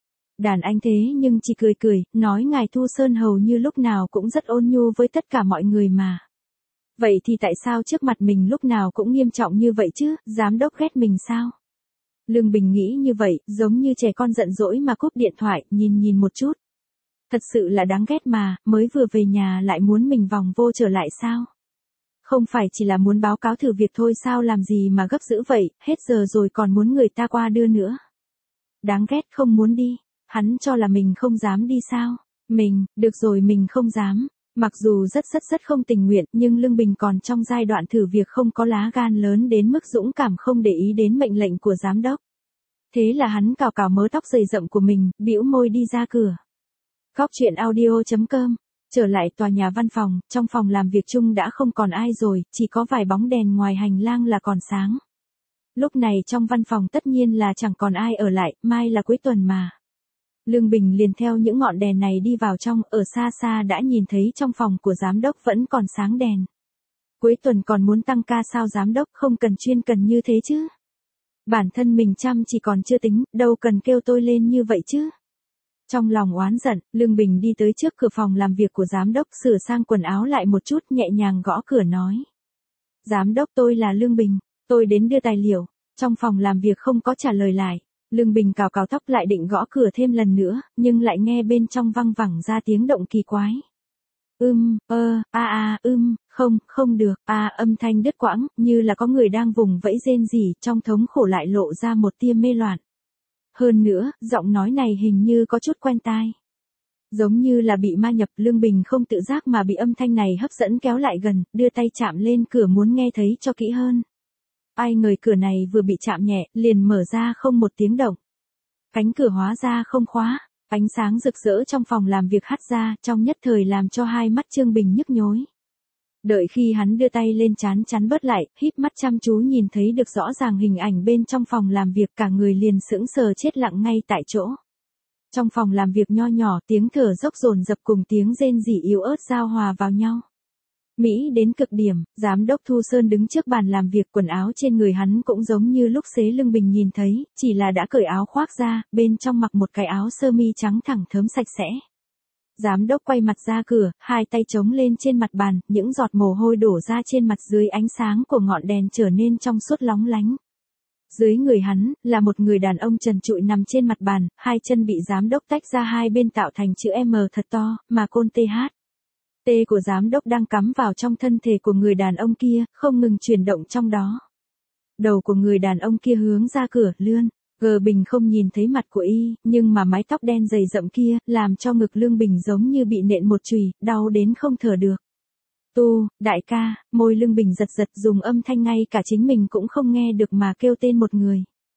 Đàn anh thế nhưng chỉ cười cười, nói ngài Thu Sơn hầu như lúc nào cũng rất ôn nhu với tất cả mọi người mà. Vậy thì tại sao trước mặt mình lúc nào cũng nghiêm trọng như vậy chứ, giám đốc ghét mình sao? Lương Bình nghĩ như vậy, giống như trẻ con giận dỗi mà cúp điện thoại, nhìn một chút. Thật sự là đáng ghét mà, mới vừa về nhà lại muốn mình vòng vô trở lại sao? Không phải chỉ là muốn báo cáo thử việc thôi sao làm gì mà gấp dữ vậy, hết giờ rồi còn muốn người ta qua đưa nữa. Đáng ghét không muốn đi, hắn cho là mình không dám đi sao? Được rồi mình không dám. Mặc dù rất không tình nguyện, nhưng Lương Bình còn trong giai đoạn thử việc không có lá gan lớn đến mức dũng cảm không để ý đến mệnh lệnh của giám đốc. Thế là hắn cào cào mớ tóc dày rậm của mình, bĩu môi đi ra cửa. Góc truyện audio.com. Trở lại tòa nhà văn phòng, trong phòng làm việc chung đã không còn ai rồi, chỉ có vài bóng đèn ngoài hành lang là còn sáng. Lúc này trong văn phòng tất nhiên là chẳng còn ai ở lại, mai là cuối tuần mà. Lương Bình liền theo những ngọn đèn này đi vào trong, ở xa xa đã nhìn thấy trong phòng của giám đốc vẫn còn sáng đèn. Cuối tuần còn muốn tăng ca sao giám đốc, không cần chuyên cần như thế chứ. Bản thân mình chăm chỉ còn chưa tính, đâu cần kêu tôi lên như vậy chứ. Trong lòng oán giận, Lương Bình đi tới trước cửa phòng làm việc của giám đốc, sửa sang quần áo lại một chút, nhẹ nhàng gõ cửa nói. Giám đốc tôi là Lương Bình, tôi đến đưa tài liệu. Trong phòng làm việc không có trả lời lại. Lương Bình cào cào tóc lại định gõ cửa thêm lần nữa, nhưng lại nghe bên trong văng vẳng ra tiếng động kỳ quái. Không được, âm thanh đứt quãng, như là có người đang vùng vẫy rên rỉ, trong thống khổ lại lộ ra một tia mê loạn. Hơn nữa, giọng nói này hình như có chút quen tai. Giống như là bị ma nhập, Lương Bình không tự giác mà bị âm thanh này hấp dẫn kéo lại gần, đưa tay chạm lên cửa muốn nghe thấy cho kỹ hơn. Ai ngờ cửa này vừa bị chạm nhẹ, liền mở ra không một tiếng động. Cánh cửa hóa ra không khóa, ánh sáng rực rỡ trong phòng làm việc hắt ra, trong nhất thời làm cho hai mắt Trương Bình nhức nhối. Đợi khi hắn đưa tay lên trán chắn bớt lại, híp mắt chăm chú nhìn thấy được rõ ràng hình ảnh bên trong phòng làm việc, cả người liền sững sờ chết lặng ngay tại chỗ. Trong phòng làm việc nho nhỏ, tiếng thở dốc dồn dập cùng tiếng rên rỉ yếu ớt giao hòa vào nhau. Mỹ đến cực điểm, giám đốc Thu Sơn đứng trước bàn làm việc, quần áo trên người hắn cũng giống như lúc xế Lương Bình nhìn thấy, chỉ là đã cởi áo khoác ra, bên trong mặc một cái áo sơ mi trắng thẳng thớm sạch sẽ. Giám đốc quay mặt ra cửa, hai tay chống lên trên mặt bàn, những giọt mồ hôi đổ ra trên mặt dưới ánh sáng của ngọn đèn trở nên trong suốt lóng lánh. Dưới người hắn, là một người đàn ông trần trụi nằm trên mặt bàn, hai chân bị giám đốc tách ra hai bên tạo thành chữ M thật to, mà côn TH. T của giám đốc đang cắm vào trong thân thể của người đàn ông kia, không ngừng chuyển động trong đó. Đầu của người đàn ông kia hướng ra cửa, lươn. Bình không nhìn thấy mặt của y, nhưng mà mái tóc đen dày rậm kia, làm cho ngực Lương Bình giống như bị nện một chùy, đau đến không thở được. Đại ca, môi Lương Bình giật dùng âm thanh ngay cả chính mình cũng không nghe được mà kêu tên một người.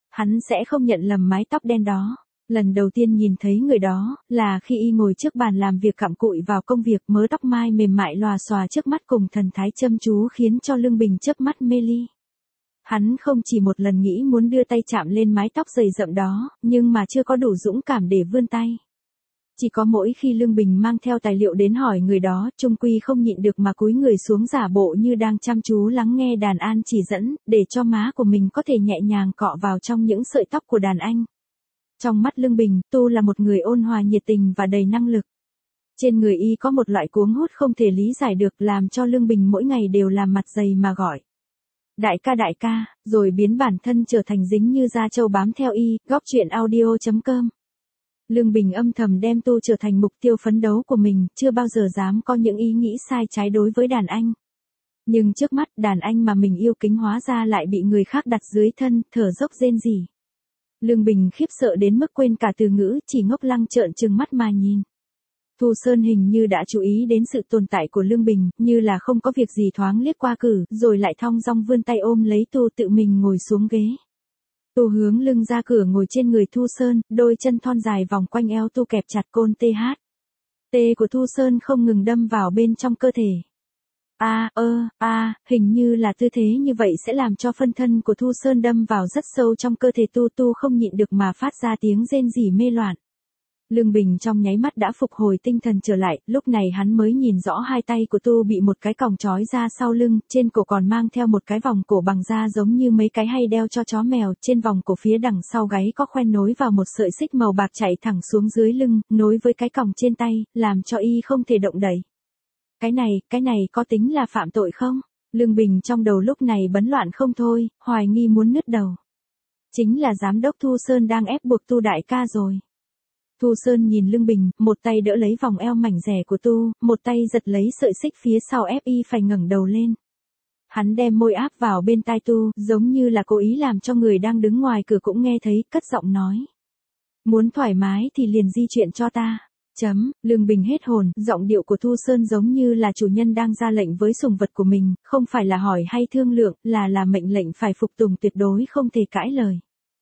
Hắn sẽ không nhận lầm mái tóc đen đó. Lần đầu tiên nhìn thấy người đó, là khi y ngồi trước bàn làm việc cặm cụi vào công việc, mớ tóc mai mềm mại lòa xòa trước mắt cùng thần thái chăm chú khiến cho Lương Bình chớp mắt mê ly. Hắn không chỉ một lần nghĩ muốn đưa tay chạm lên mái tóc dày rậm đó, nhưng mà chưa có đủ dũng cảm để vươn tay. Chỉ có mỗi khi Lương Bình mang theo tài liệu đến hỏi người đó, chung quy không nhịn được mà cúi người xuống giả bộ như đang chăm chú lắng nghe đàn an chỉ dẫn, để cho má của mình có thể nhẹ nhàng cọ vào trong những sợi tóc của đàn anh. Trong mắt Lương Bình, Tu là một người ôn hòa nhiệt tình và đầy năng lực. Trên người y có một loại cuống hút không thể lý giải được, làm cho Lương Bình mỗi ngày đều làm mặt dày mà gọi đại ca, rồi biến bản thân trở thành dính như da trâu bám theo y. Góc truyện audio.com. Lương Bình âm thầm đem Tu trở thành mục tiêu phấn đấu của mình, chưa bao giờ dám có những ý nghĩ sai trái đối với đàn anh. Nhưng trước mắt, đàn anh mà mình yêu kính hóa ra lại bị người khác đặt dưới thân, thở dốc rên rỉ. Lương Bình khiếp sợ đến mức quên cả từ ngữ, chỉ ngốc lăng trợn trừng mắt mà nhìn. Thu Sơn hình như đã chú ý đến sự tồn tại của Lương Bình, như là không có việc gì thoáng liếc qua cử, rồi lại thong dong vươn tay ôm lấy Tu tự mình ngồi xuống ghế. Tu hướng lưng ra cửa ngồi trên người Thu Sơn, đôi chân thon dài vòng quanh eo Tu kẹp chặt côn TH. Tê của Thu Sơn không ngừng đâm vào bên trong cơ thể. Hình như là tư thế như vậy sẽ làm cho phân thân của Thu Sơn đâm vào rất sâu trong cơ thể Tu không nhịn được mà phát ra tiếng rên rỉ mê loạn. Lương Bình trong nháy mắt đã phục hồi tinh thần trở lại, lúc này hắn mới nhìn rõ hai tay của Tu bị một cái còng trói ra sau lưng, trên cổ còn mang theo một cái vòng cổ bằng da giống như mấy cái hay đeo cho chó mèo, trên vòng cổ phía đằng sau gáy có khoen nối vào một sợi xích màu bạc chạy thẳng xuống dưới lưng, nối với cái còng trên tay, làm cho y không thể động đậy. Cái này có tính là phạm tội không? Lương Bình trong đầu lúc này bấn loạn không thôi, hoài nghi muốn nứt đầu. Chính là giám đốc Thu Sơn đang ép buộc Tu đại ca rồi. Thu Sơn nhìn Lương Bình, một tay đỡ lấy vòng eo mảnh dẻ của Tu, một tay giật lấy sợi xích phía sau ép y phải ngẩng đầu lên. Hắn đem môi áp vào bên tai Tu, giống như là cố ý làm cho người đang đứng ngoài cửa cũng nghe thấy, cất giọng nói. Muốn thoải mái thì liền di chuyển cho ta. Lương Bình hết hồn, giọng điệu của Thu Sơn giống như là chủ nhân đang ra lệnh với sùng vật của mình, không phải là hỏi hay thương lượng, là mệnh lệnh phải phục tùng tuyệt đối không thể cãi lời.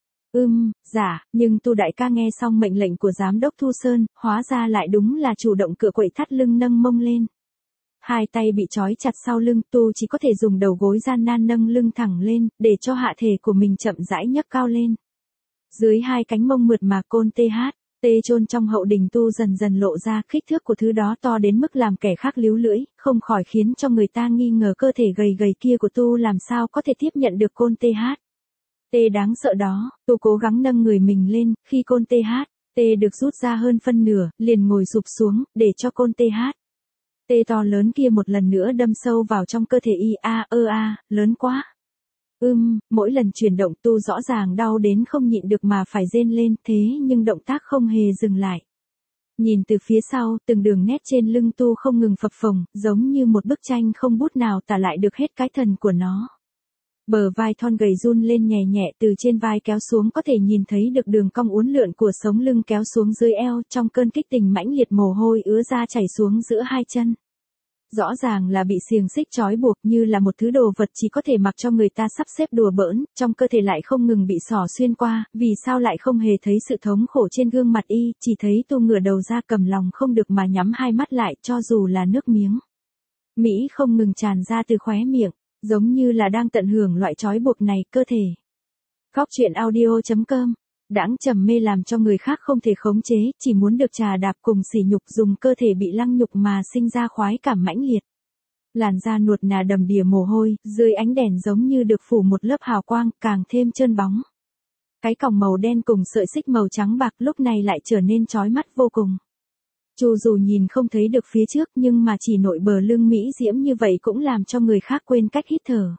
Dạ, nhưng Tu đại ca nghe xong mệnh lệnh của giám đốc Thu Sơn, hóa ra lại đúng là chủ động cựa quậy thắt lưng nâng mông lên. Hai tay bị trói chặt sau lưng, Tu chỉ có thể dùng đầu gối gian nan nâng lưng thẳng lên, để cho hạ thể của mình chậm rãi nhấc cao lên. Dưới hai cánh mông mượt mà côn tê chôn trong hậu đình Tu dần dần lộ ra, kích thước của thứ đó to đến mức làm kẻ khác líu lưỡi, không khỏi khiến cho người ta nghi ngờ cơ thể gầy gầy kia của Tu làm sao có thể tiếp nhận được côn Tê đáng sợ đó. Tu cố gắng nâng người mình lên, khi côn Tê được rút ra hơn phân nửa, liền ngồi sụp xuống, để cho côn Tê to lớn kia một lần nữa đâm sâu vào trong cơ thể y. Lớn quá. Mỗi lần chuyển động Tu rõ ràng đau đến không nhịn được mà phải rên lên, thế nhưng động tác không hề dừng lại. Nhìn từ phía sau, từng đường nét trên lưng Tu không ngừng phập phồng, giống như một bức tranh không bút nào tả lại được hết cái thần của nó. Bờ vai thon gầy run lên nhẹ nhẹ, từ trên vai kéo xuống có thể nhìn thấy được đường cong uốn lượn của sống lưng kéo xuống dưới eo, trong cơn kích tình mãnh liệt mồ hôi ứa ra chảy xuống giữa hai chân. Rõ ràng là bị xiềng xích trói buộc, như là một thứ đồ vật chỉ có thể mặc cho người ta sắp xếp đùa bỡn, trong cơ thể lại không ngừng bị xỏ xuyên qua, vì sao lại không hề thấy sự thống khổ trên gương mặt y, chỉ thấy Tu ngửa đầu ra cầm lòng không được mà nhắm hai mắt lại, cho dù là nước miếng Mỹ không ngừng tràn ra từ khóe miệng, giống như là đang tận hưởng loại trói buộc này, cơ thể. Góc truyện audio.com. Đãng trầm mê làm cho người khác không thể khống chế, chỉ muốn được trà đạp cùng sỉ nhục, dùng cơ thể bị lăng nhục mà sinh ra khoái cảm mãnh liệt. Làn da nuột nà đầm đìa mồ hôi, dưới ánh đèn giống như được phủ một lớp hào quang, càng thêm trơn bóng. Cái còng màu đen cùng sợi xích màu trắng bạc lúc này lại trở nên chói mắt vô cùng. Dù nhìn không thấy được phía trước, nhưng mà chỉ nội bờ lưng mỹ diễm như vậy cũng làm cho người khác quên cách hít thở.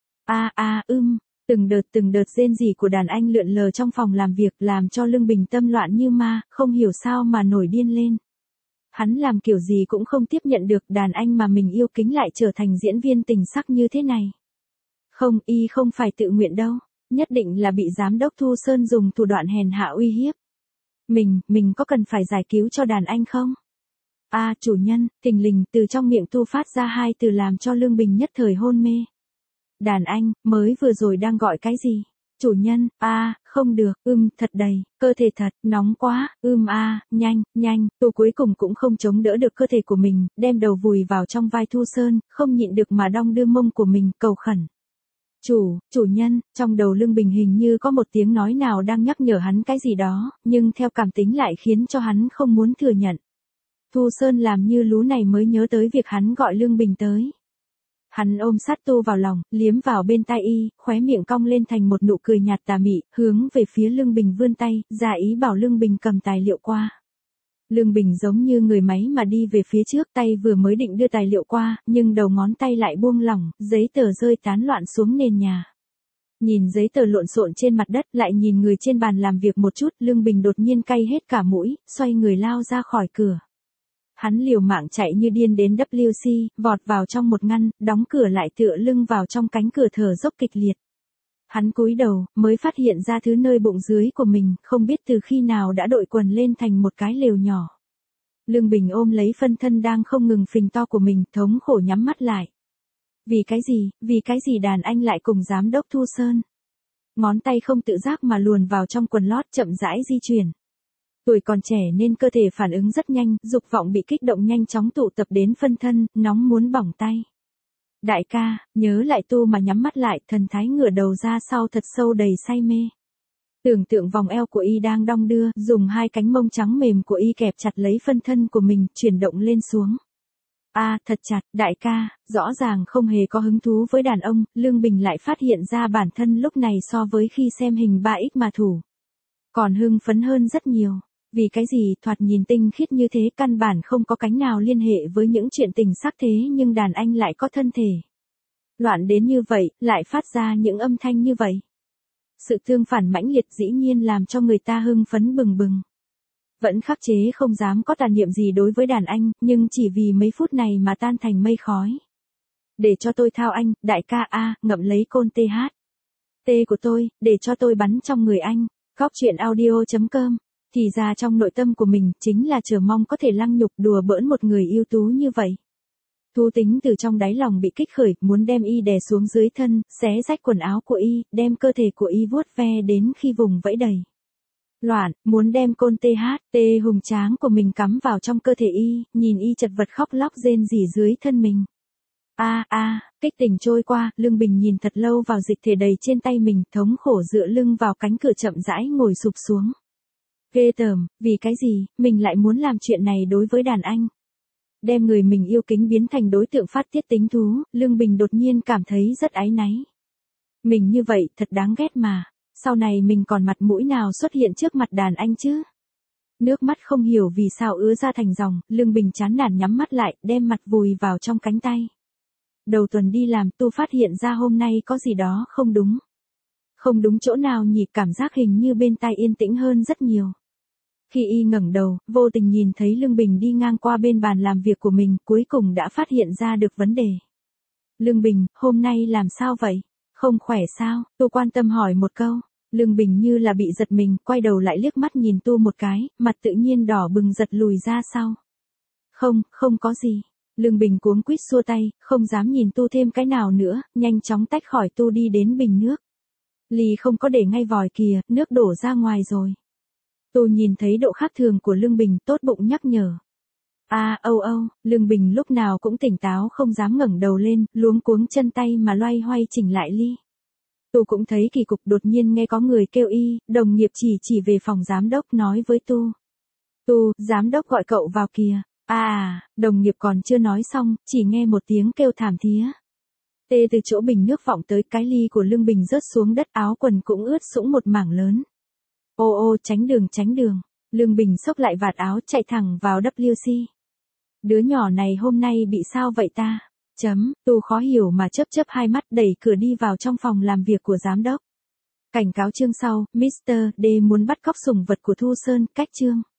Từng đợt rên rỉ của đàn anh lượn lờ trong phòng làm việc, làm cho Lương Bình tâm loạn như ma, không hiểu sao mà nổi điên lên. Hắn làm kiểu gì cũng không tiếp nhận được đàn anh mà mình yêu kính lại trở thành diễn viên tình sắc như thế này. Không, y không phải tự nguyện đâu, nhất định là bị giám đốc Thu Sơn dùng thủ đoạn hèn hạ uy hiếp. Mình có cần phải giải cứu cho đàn anh không? Chủ nhân. Thình lình từ trong miệng Tu phát ra hai từ làm cho Lương Bình nhất thời hôn mê. Đàn anh, mới vừa rồi đang gọi cái gì? Chủ nhân, không được, thật đầy, cơ thể thật, nóng quá, nhanh, nhanh, Tô cuối cùng cũng không chống đỡ được cơ thể của mình, đem đầu vùi vào trong vai Thu Sơn, không nhịn được mà đong đưa mông của mình, cầu khẩn. Chủ nhân, trong đầu Lương Bình hình như có một tiếng nói nào đang nhắc nhở hắn cái gì đó, nhưng theo cảm tính lại khiến cho hắn không muốn thừa nhận. Thu Sơn làm như lú này mới nhớ tới việc hắn gọi Lương Bình tới. Hắn ôm sát Tu vào lòng, liếm vào bên tai y, khóe miệng cong lên thành một nụ cười nhạt tà mị, hướng về phía Lương Bình vươn tay, ra ý bảo Lương Bình cầm tài liệu qua. Lương Bình giống như người máy mà đi về phía trước, tay vừa mới định đưa tài liệu qua, nhưng đầu ngón tay lại buông lỏng, giấy tờ rơi tán loạn xuống nền nhà. Nhìn giấy tờ lộn xộn trên mặt đất, lại nhìn người trên bàn làm việc một chút, Lương Bình đột nhiên cay hết cả mũi, xoay người lao ra khỏi cửa. Hắn liều mạng chạy như điên đến WC, vọt vào trong một ngăn, đóng cửa lại tựa lưng vào trong cánh cửa thở dốc kịch liệt. Hắn cúi đầu, mới phát hiện ra thứ nơi bụng dưới của mình, không biết từ khi nào đã đội quần lên thành một cái lều nhỏ. Lương Bình ôm lấy phân thân đang không ngừng phình to của mình, thống khổ nhắm mắt lại. Vì cái gì đàn anh lại cùng giám đốc Thu Sơn? Ngón tay không tự giác mà luồn vào trong quần lót chậm rãi di chuyển. Tuổi còn trẻ nên cơ thể phản ứng rất nhanh, dục vọng bị kích động nhanh chóng tụ tập đến phân thân, nóng muốn bỏng tay. Đại ca, nhớ lại Tu mà nhắm mắt lại, thần thái ngửa đầu ra sau thật sâu đầy say mê. Tưởng tượng vòng eo của y đang đong đưa, dùng hai cánh mông trắng mềm của y kẹp chặt lấy phân thân của mình, chuyển động lên xuống. Thật chặt, đại ca, rõ ràng không hề có hứng thú với đàn ông, Lương Bình lại phát hiện ra bản thân lúc này so với khi xem hình 3X mà thủ. Còn hưng phấn hơn rất nhiều. Vì cái gì thoạt nhìn tinh khiết như thế căn bản không có cánh nào liên hệ với những chuyện tình sắc thế nhưng đàn anh lại có thân thể. Loạn đến như vậy, lại phát ra những âm thanh như vậy. Sự tương phản mãnh liệt dĩ nhiên làm cho người ta hưng phấn bừng bừng. Vẫn khắc chế không dám có tà niệm gì đối với đàn anh, nhưng chỉ vì mấy phút này mà tan thành mây khói. Để cho tôi thao anh, đại ca ngậm lấy côn TH. T của tôi, để cho tôi bắn trong người anh. Góc truyện audio.com. Thì ra trong nội tâm của mình chính là chờ mong có thể lăng nhục đùa bỡn một người ưu tú như vậy. Thú tính từ trong đáy lòng bị kích khởi, muốn đem y đè xuống dưới thân, xé rách quần áo của y, đem cơ thể của y vuốt ve đến khi vùng vẫy đầy. Loạn, muốn đem côn THT hùng tráng của mình cắm vào trong cơ thể y, nhìn y chật vật khóc lóc rên rỉ dưới thân mình. Kích tình trôi qua, Lương Bình nhìn thật lâu vào dịch thể đầy trên tay mình, thống khổ dựa lưng vào cánh cửa chậm rãi ngồi sụp xuống. Ghê tởm, vì cái gì, mình lại muốn làm chuyện này đối với đàn anh. Đem người mình yêu kính biến thành đối tượng phát tiết tính thú, Lương Bình đột nhiên cảm thấy rất áy náy. Mình như vậy, thật đáng ghét mà, sau này mình còn mặt mũi nào xuất hiện trước mặt đàn anh chứ? Nước mắt không hiểu vì sao ứa ra thành dòng, Lương Bình chán nản nhắm mắt lại, đem mặt vùi vào trong cánh tay. Đầu tuần đi làm, Tu phát hiện ra hôm nay có gì đó không đúng. Không đúng chỗ nào nhỉ, cảm giác hình như bên tai yên tĩnh hơn rất nhiều. Khi y ngẩng đầu, vô tình nhìn thấy Lương Bình đi ngang qua bên bàn làm việc của mình, cuối cùng đã phát hiện ra được vấn đề. Lương Bình, hôm nay làm sao vậy? Không khỏe sao? Tu quan tâm hỏi một câu. Lương Bình như là bị giật mình, quay đầu lại liếc mắt nhìn Tu một cái, mặt tự nhiên đỏ bừng giật lùi ra sau. Không có gì. Lương Bình cuống quýt xua tay, không dám nhìn Tu thêm cái nào nữa, nhanh chóng tách khỏi Tu đi đến bình nước. Ly không có để ngay vòi kìa, nước đổ ra ngoài rồi. Tu nhìn thấy độ khác thường của Lương Bình, tốt bụng nhắc nhở. Lương Bình lúc nào cũng tỉnh táo không dám ngẩng đầu lên, luống cuống chân tay mà loay hoay chỉnh lại ly. Tu cũng thấy kỳ cục, đột nhiên nghe có người kêu y, đồng nghiệp chỉ về phòng giám đốc nói với Tu. Tu, giám đốc gọi cậu vào kìa. Đồng nghiệp còn chưa nói xong, chỉ nghe một tiếng kêu thảm thía. Tê từ chỗ bình nước vọng tới, cái ly của Lương Bình rớt xuống đất, áo quần cũng ướt sũng một mảng lớn. Tránh đường. Lương Bình xốc lại vạt áo chạy thẳng vào WC. Đứa nhỏ này hôm nay bị sao vậy ta? Tu khó hiểu mà chớp hai mắt đẩy cửa đi vào trong phòng làm việc của giám đốc. Cảnh cáo chương sau, Mr. D muốn bắt cóc sủng vật của Thu Sơn, cách chương.